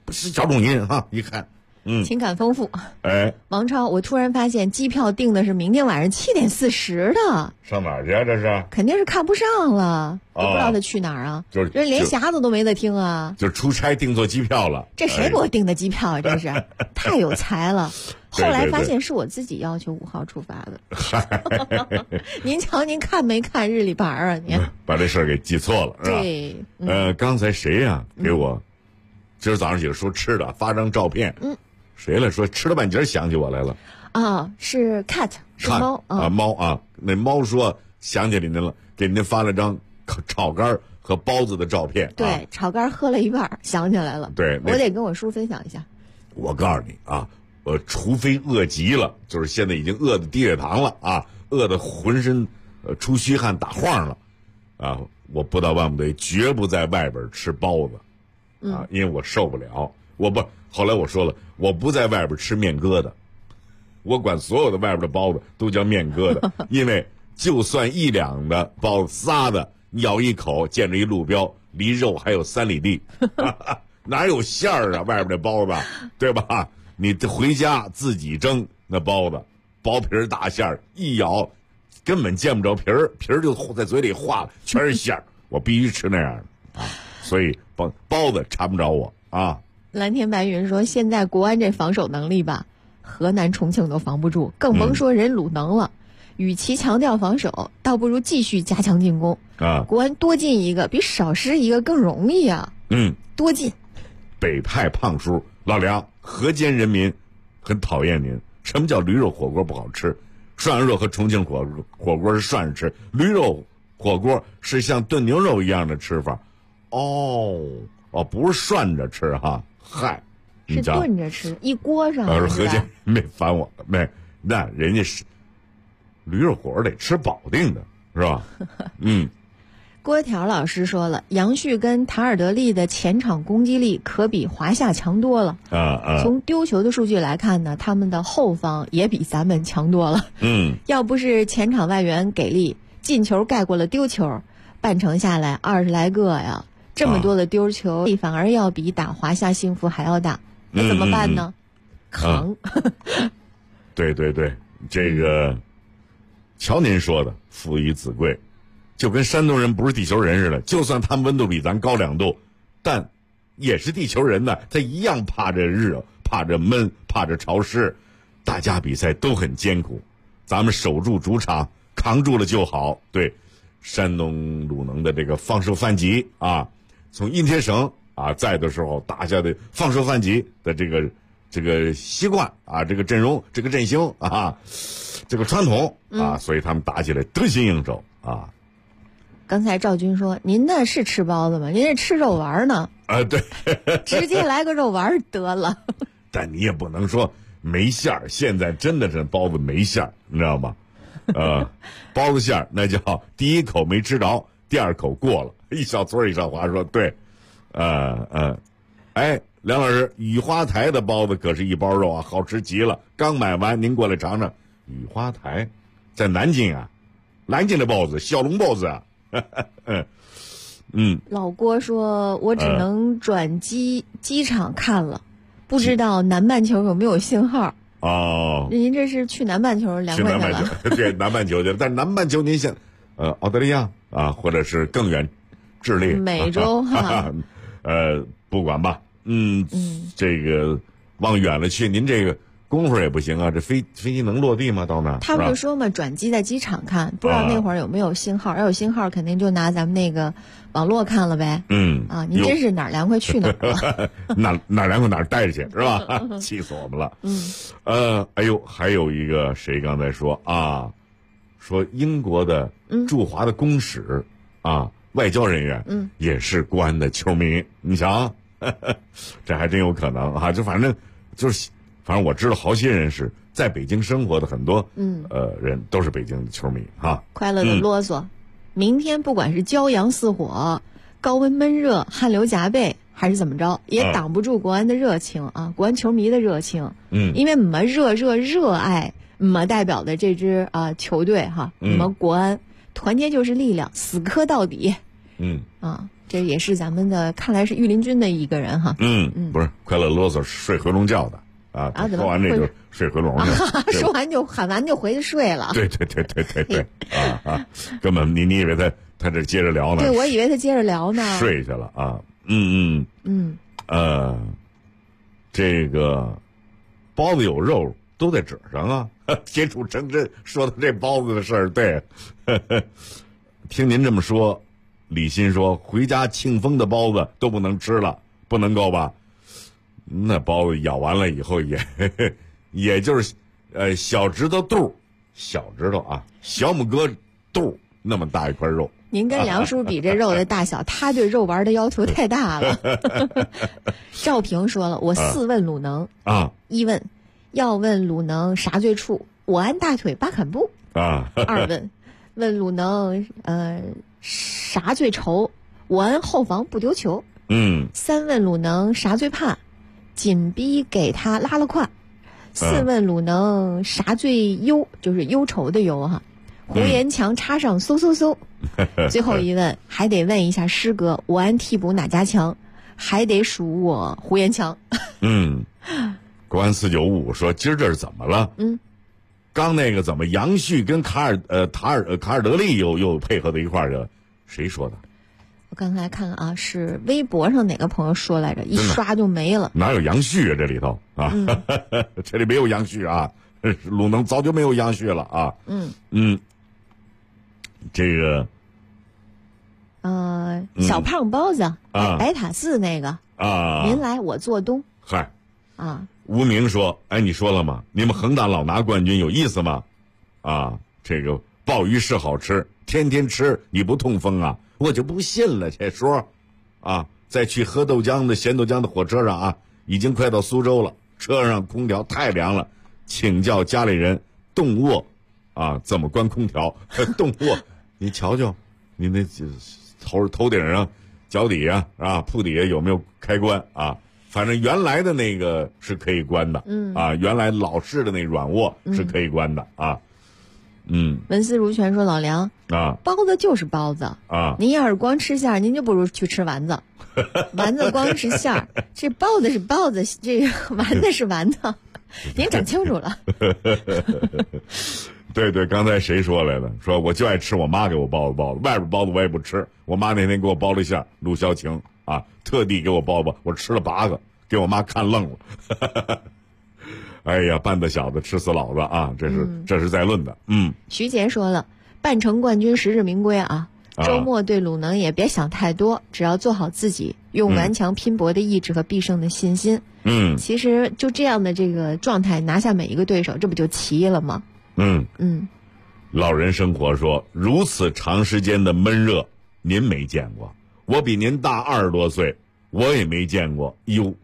不是小种人哈，一看， 情感丰富。 哎， 王超，我突然发现机票订的是明天晚上7点40的。 上哪儿去啊？这是肯定是看不上了，都不知道他去哪儿啊。 就是人连匣子都没得听啊。 就出差订错机票了。 这谁给我订的机票啊？真是太有才了。后来发现是我自己要求5号出发的。您瞧，您看没看日历牌啊？您把这事儿给记错了，是吧？ 对。 刚才谁呀？给我今儿早上起来说吃的，发张照片。谁来说吃了半截想起我来了？ 啊，是 cat， 是猫啊，猫啊。那猫说想起您了，给您发了张炒肝和包子的照片。 对，炒肝喝了一半，想起来了。 对， 我得跟我叔分享一下。 我告诉你啊。除非饿极了，就是现在已经饿得低血糖了啊，饿得浑身出虚汗打晃了，啊，我不到万不得绝不在外边吃包子，啊，因为我受不了。后来我说了，我不在外边吃面疙瘩，我管所有的外边的包子都叫面疙瘩，因为就算1两的包子仨的，咬一口见着一路标，离肉还有3里地，哪有馅儿啊？外边的包子，对吧？你回家自己蒸那包子，薄皮儿大馅儿，一咬根本见不着皮儿，皮儿就在嘴里化了，全是馅儿。我必须吃那样的啊，所以包子缠不着我啊。 蓝天白云说，现在国安这防守能力吧，河南重庆都防不住，更甭说人鲁能了。与其强调防守，倒不如继续加强进攻啊。 国安多进一个比少失一个更容易啊。多进。 北派胖叔老梁，河间人民很讨厌您。什么叫驴肉火锅不好吃？涮羊肉和重庆火锅是涮着吃，驴肉火锅是像炖牛肉一样的吃法。不是涮着吃哈，嗨， 是炖着吃，一锅上。 河间没烦我没，那人家是驴肉火锅得吃保定的是吧？ 郭条老师说了，杨旭跟塔尔德利的前场攻击力可比华夏强多了。从丢球的数据来看呢，他们的后方也比咱们强多了。要不是前场外援给力，进球盖过了丢球，半程下来20来个呀，这么多的丢球，反而要比打华夏幸福还要大。那怎么办呢？扛。 对对对，这个瞧您说的，父以子贵。就跟山东人不是地球人似的，就算他们温度比咱高2度，但也是地球人呢，他一样怕着热，怕着闷，怕着潮湿。大家比赛都很艰苦，咱们守住主场，扛住了就好。对，山东鲁能的这个放射反击啊，从阴天省啊在的时候，大家的放射反击的这个习惯啊，这个阵容，这个阵型啊，这个传统啊，所以他们打起来得心应手啊。 刚才赵军说：“您那是吃包子吗？您这吃肉丸呢？” 对， 直接来个肉丸得了。 但你也不能说没馅儿，现在真的是包子没馅儿，你知道吗？包子馅儿那叫第一口没吃着，第2口过了。一小撮一小花说对，梁老师，雨花台的包子可是一包肉啊，好吃极了，刚买完，您过来尝尝。雨花台在南京啊，南京的包子，小笼包子啊。 老郭说，我只能转机场看了，不知道南半球有没有信号。您这是去南半球凉快去了？ 对，南半球去了。但是南半球您想，澳大利亚啊，或者是更远，智利、 美洲哈， 不管吧，这个往远了去，您这个功夫也不行啊，这飞机能落地吗？到那他们就说嘛，转机在机场看，不知道那会儿有没有信号。要有信号，肯定就拿咱们那个网络看了呗。您真是哪儿凉快去哪儿了， 哪儿凉快哪儿待着去是吧？气死我们了。还有一个谁刚才说啊，说英国的驻华的公使啊，外交人员也是国安的球迷，你瞧，这还真有可能啊。就反正我知道好些人是在北京生活的很多人都是北京的球迷哈。 快乐的啰嗦，明天不管是骄阳似火、高温闷热、汗流浃背，还是怎么着，也挡不住国安的热情啊，国安球迷的热情。因为我们热爱我们代表的这支球队哈，我们国安团结就是力量，死磕到底。 这也是咱们的，看来是御林军的一个人哈。 不是快乐啰嗦睡回笼觉的啊，说完这就睡回笼去了， 说完就喊完就回去睡了。 对，根本你以为他这接着聊呢？ 对，我以为他接着聊呢。 睡去了啊，这个包子有肉都在褶上啊，铁杵成针说的这包子的事儿，对，听您这么说。李欣说：“回家庆丰的包子都不能吃了，不能够吧？那包子咬完了以后也就是小指头肚，小指头啊，小拇哥肚那么大一块肉。 您跟梁叔比这肉的大小，他对肉丸的要求太大了。”赵平说了：“我4问鲁能啊 ：1问，要问鲁能啥罪处？我按大腿8坎步啊。 2问鲁能啥最愁？我按后防不丢球。3问鲁能啥最怕？紧逼给他拉了胯。4问鲁能啥最忧？就是忧愁的忧哈。胡延强插上嗖嗖嗖。最后一问还得问一下师哥，我按替补哪家强？还得数我胡延强。 国安495说今儿这是怎么了？刚那个怎么杨旭跟卡尔德利又配合到一块儿去了？谁说的？ 我刚才看啊，是微博上哪个朋友说来着？一刷就没了。 哪有杨旭啊？这里头啊，这里没有杨旭啊，鲁能早就没有杨旭了啊。这个小胖包子白塔寺那个啊， 您来我做东。 嗨啊。 无名说：“哎，你说了吗？你们恒大老拿冠军有意思吗？啊，这个鲍鱼是好吃，天天吃你不痛风啊？我就不信了，这说，啊，在去喝豆浆的咸豆浆的火车上啊，已经快到苏州了，车上空调太凉了，请教家里人动卧，啊，怎么关空调？动卧，你瞧瞧，你那头顶上、脚底下啊、铺底下有没有开关啊？”反正原来的那个是可以关的，原来老式的那软卧是可以关的啊， 文思如泉说：“老梁啊， 包子就是包子啊， 您要是光吃馅儿，您就不如去吃丸子，丸子光吃馅儿，这包子是包子，这个丸子是丸子，您整清楚了。” 对，刚才谁说来的？说我就爱吃我妈给我包的包子，外边包子我也不吃。我妈那天给我包了馅儿，陆潇晴啊，特地给我包，我吃了8个，给我妈看愣了。哎呀，半大小子吃死老子啊！这是在论的。 徐杰说了，半程冠军实至名归啊！周末对鲁能也别想太多，只要做好自己，用顽强拼搏的意志和必胜的信心。其实就这样的这个状态，拿下每一个对手，这不就齐了吗？ 老人生活说，如此长时间的闷热，您没见过。我比您大20多岁，我也没见过。哟，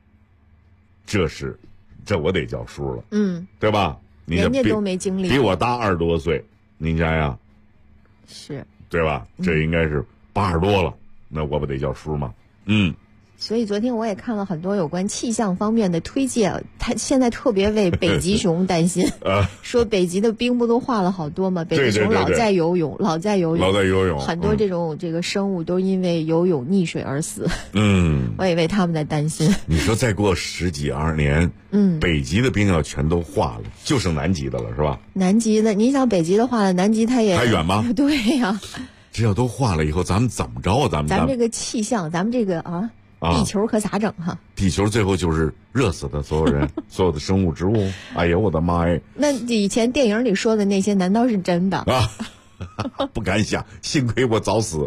这我得叫叔了，对吧？ 人家都没经历， 比我大20多岁，您想想， 是， 对吧？这应该是80多了，那我不得叫叔吗？ 所以昨天我也看了很多有关气象方面的推介，他现在特别为北极熊担心，说北极的冰不都化了好多吗？北极熊老在游泳，老在游泳，很多这个生物都因为游泳溺水而死。我也为他们在担心。 你说再过10几20年，北极的冰要全都化了，就剩南极的了，是吧？ 南极的，你想北极的化了，南极它也还远吗？ 对呀， 这要都化了以后，咱们怎么着啊？咱们这个气象，咱们这个地球可咋整哈？ 地球最后就是热死的所有人，所有的生物植物。哎呀，我的妈呀！ 那以前电影里说的那些，难道是真的啊？不敢想，幸亏我早死，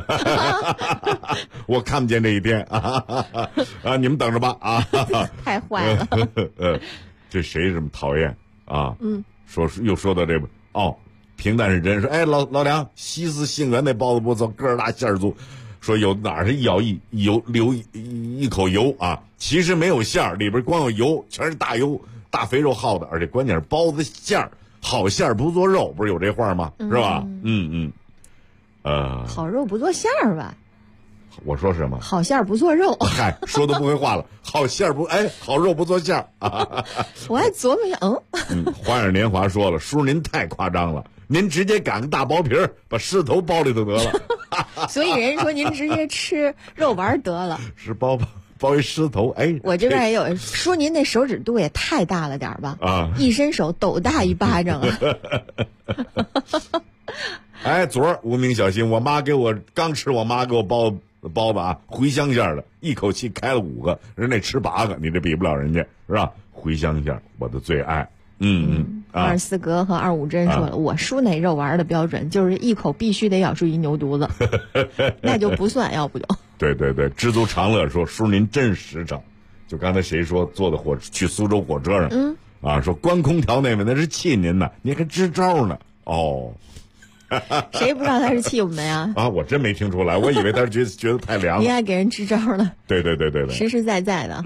我看不见这一天啊！你们等着吧啊！ 太坏了！ 这谁这么讨厌啊？又说到这个平淡是真。说哎，老梁，西四杏园那包子不错，个儿大馅儿足。说有哪儿是一咬流一口油啊？其实没有馅儿，里边光有油，全是大油大肥肉耗的，而且关键是包子馅儿好馅儿不做肉，不是有这话吗？是吧？ 好肉不做馅儿吧？ 我说什么？ 好馅儿不做肉。 嗨，说都不会话了。好馅儿好肉不做馅儿啊！ 我还琢磨一下， 花样年华说了，叔您太夸张了，您直接擀个大薄皮儿，把狮头包里头得了。 所以人家说您直接吃肉丸得了。 是包一狮子头，哎， 我这边也有说您那手指肚也太大了点吧？ 啊， 一伸手斗大一巴掌啊！ 哎，昨儿无名小心，我妈给我包子啊，茴香馅的，一口气开了5个，人家吃8个，你这比不了人家是吧？茴香馅我的最爱。 24哥和25真说了，我叔那肉丸的标准就是一口必须得咬出一牛犊子，那就不算，要不就。 对，知足常乐说叔您真实诚，就刚才谁说坐的去苏州火车上，说关空调那位那是气您呢，您还支招呢。哦， 谁不知道他是气我们呀？ 啊，我真没听出来，我以为他是觉得太凉了。 你还给人支招了？对，实实在在的。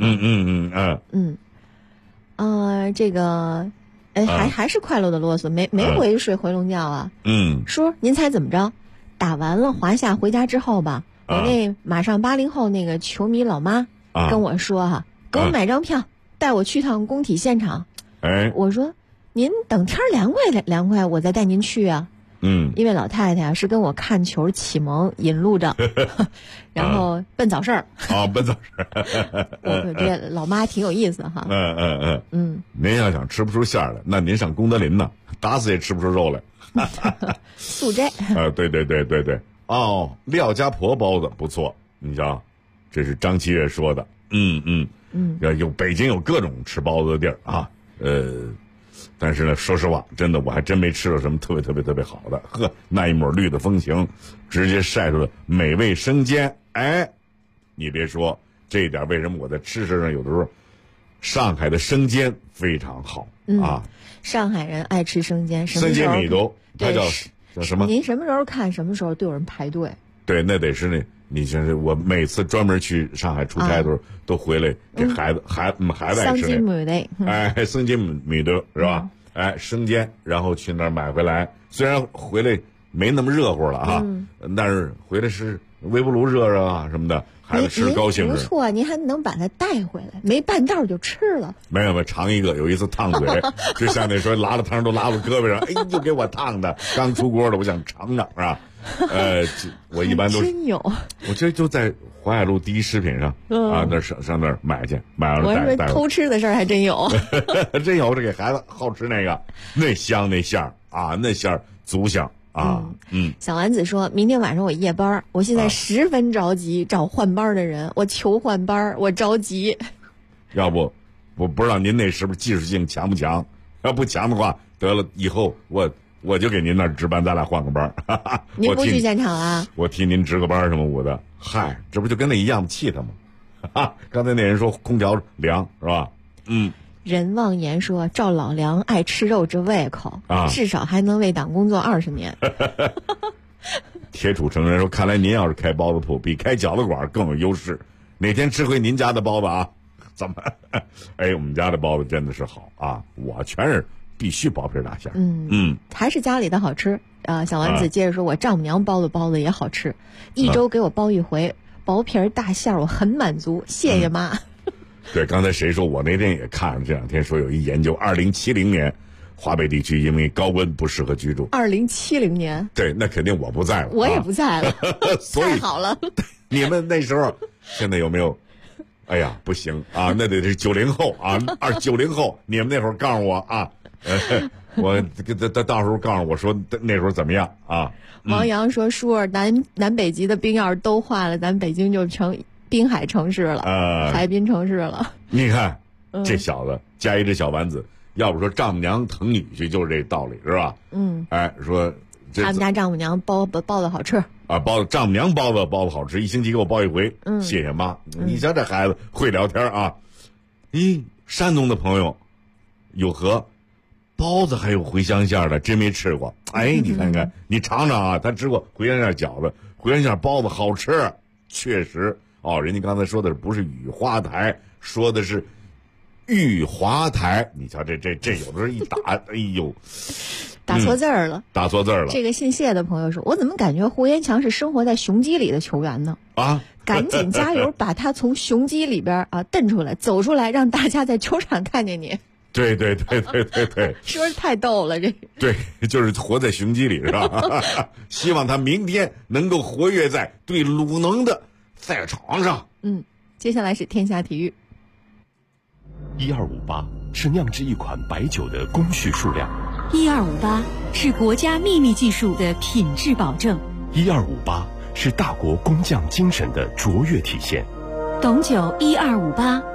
这个。还是快乐的啰嗦，没回睡回笼觉啊。叔，您猜怎么着？打完了华夏回家之后吧，我那马上80后那个球迷老妈跟我说给我买张票，带我去趟工体现场。我说您等天凉快，我再带您去啊。因为老太太是跟我看球启蒙引路着，然后奔早事儿。 奔早事儿。 我这老妈挺有意思哈。 您要想吃不出馅儿来，那您上功德林呢，打死也吃不出肉来。 素斋。 对。哦，廖家婆包子不错，你瞧，这是张七月说的。北京有各种吃包子的地儿啊。但是呢，说实话，真的我还真没吃到什么特别好的。那一抹绿的风情，直接晒出了美味生煎。哎，你别说这一点，为什么我在吃食上有的时候，上海的生煎非常好啊。 上海人爱吃生煎， 生煎米都，它叫什么？ 您什么时候看，什么时候都有人排队。 对，那得是你像是我每次专门去上海出差的时候，都回来给孩子爱吃生煎米的， 生煎米的是吧？生煎，然后去那儿买回来，虽然回来没那么热乎了啊，但是回来是微波炉热啊什么的，孩子吃高兴。 不错，您还能把它带回来，没半道就吃了。 没有，尝一个，有一次烫嘴，就像那说拉了汤都拉到胳膊上，哎，就给我烫的，刚出锅的，我想尝尝是吧？我一般都真有， 我这就在淮海路第一食品上那上那儿买去，买完了带。 偷吃的事儿还真有， 真有，这给孩子好吃那香那馅儿啊，那馅儿足香啊。 小丸子说明天晚上我夜班，我现在十分着急找换班的人，我求换班，我着急。 要不我不知道您那是不是技术性强不强？要不强的话，得了，以后我就给您那儿值班，咱俩换个班。 您不去现场啊？ 我替您值个班什么我的。嗨，这不就跟那一样气他吗？刚才那人说空调凉是吧？ 任望言说赵老梁爱吃肉这胃口至少还能为党工作20年。 铁杵成人说，看来您要是开包子铺，比开饺子馆更有优势。哪天吃回您家的包子啊？怎么？哎，我们家的包子真的是好啊！我全是必须薄皮大馅。 还是家里的好吃。小丸子接着说，我丈母娘包的包子也好吃，一周给我包一回，薄皮大馅我很满足，谢谢妈。 对，刚才谁说？我那天也看了，这2天说有一研究，2070年华北地区因为高温不适合居住。 2070年？ 对，那肯定我不在了， 我也不在了， 太好了。 你们那时候现在有没有？哎呀，不行啊，那得是90后啊，90后，你们那会儿告诉我啊，我到时候告诉我说那时候怎么样啊？ 王阳说，舒尔南北极的冰要是都化了，咱北京就成滨海城市了，海滨城市了。 你看这小子加一这小丸子，要不说丈母娘疼女婿就是这道理是吧？说他们家丈母娘包的好吃啊，丈母娘包的好吃，1星期给我包一回，谢谢妈。你瞧这孩子会聊天啊！山东的朋友有和包子还有茴香馅的，真没吃过。哎，你看看，你尝尝啊，他吃过茴香馅饺子，茴香馅包子好吃，确实。人家刚才说的不是雨花台，说的是玉华台。你瞧这有的时候一打，哎呦， 打错字儿了， 打错字儿了。 这个姓谢的朋友说，我怎么感觉胡延强是生活在雄鸡里的球员呢？赶紧加油，把他从雄鸡里边蹬出来，走出来，让大家在球场看见你。 对， 说是太逗了，这对，就是活在雄鸡里是吧？希望他明天能够活跃在对鲁能的赛场上。 接下来是天下体育。 1258是酿制一款白酒的工序数量 ，1258是国家秘密技术的品质保证 ，1258是大国工匠精神的卓越体现。 懂酒1258。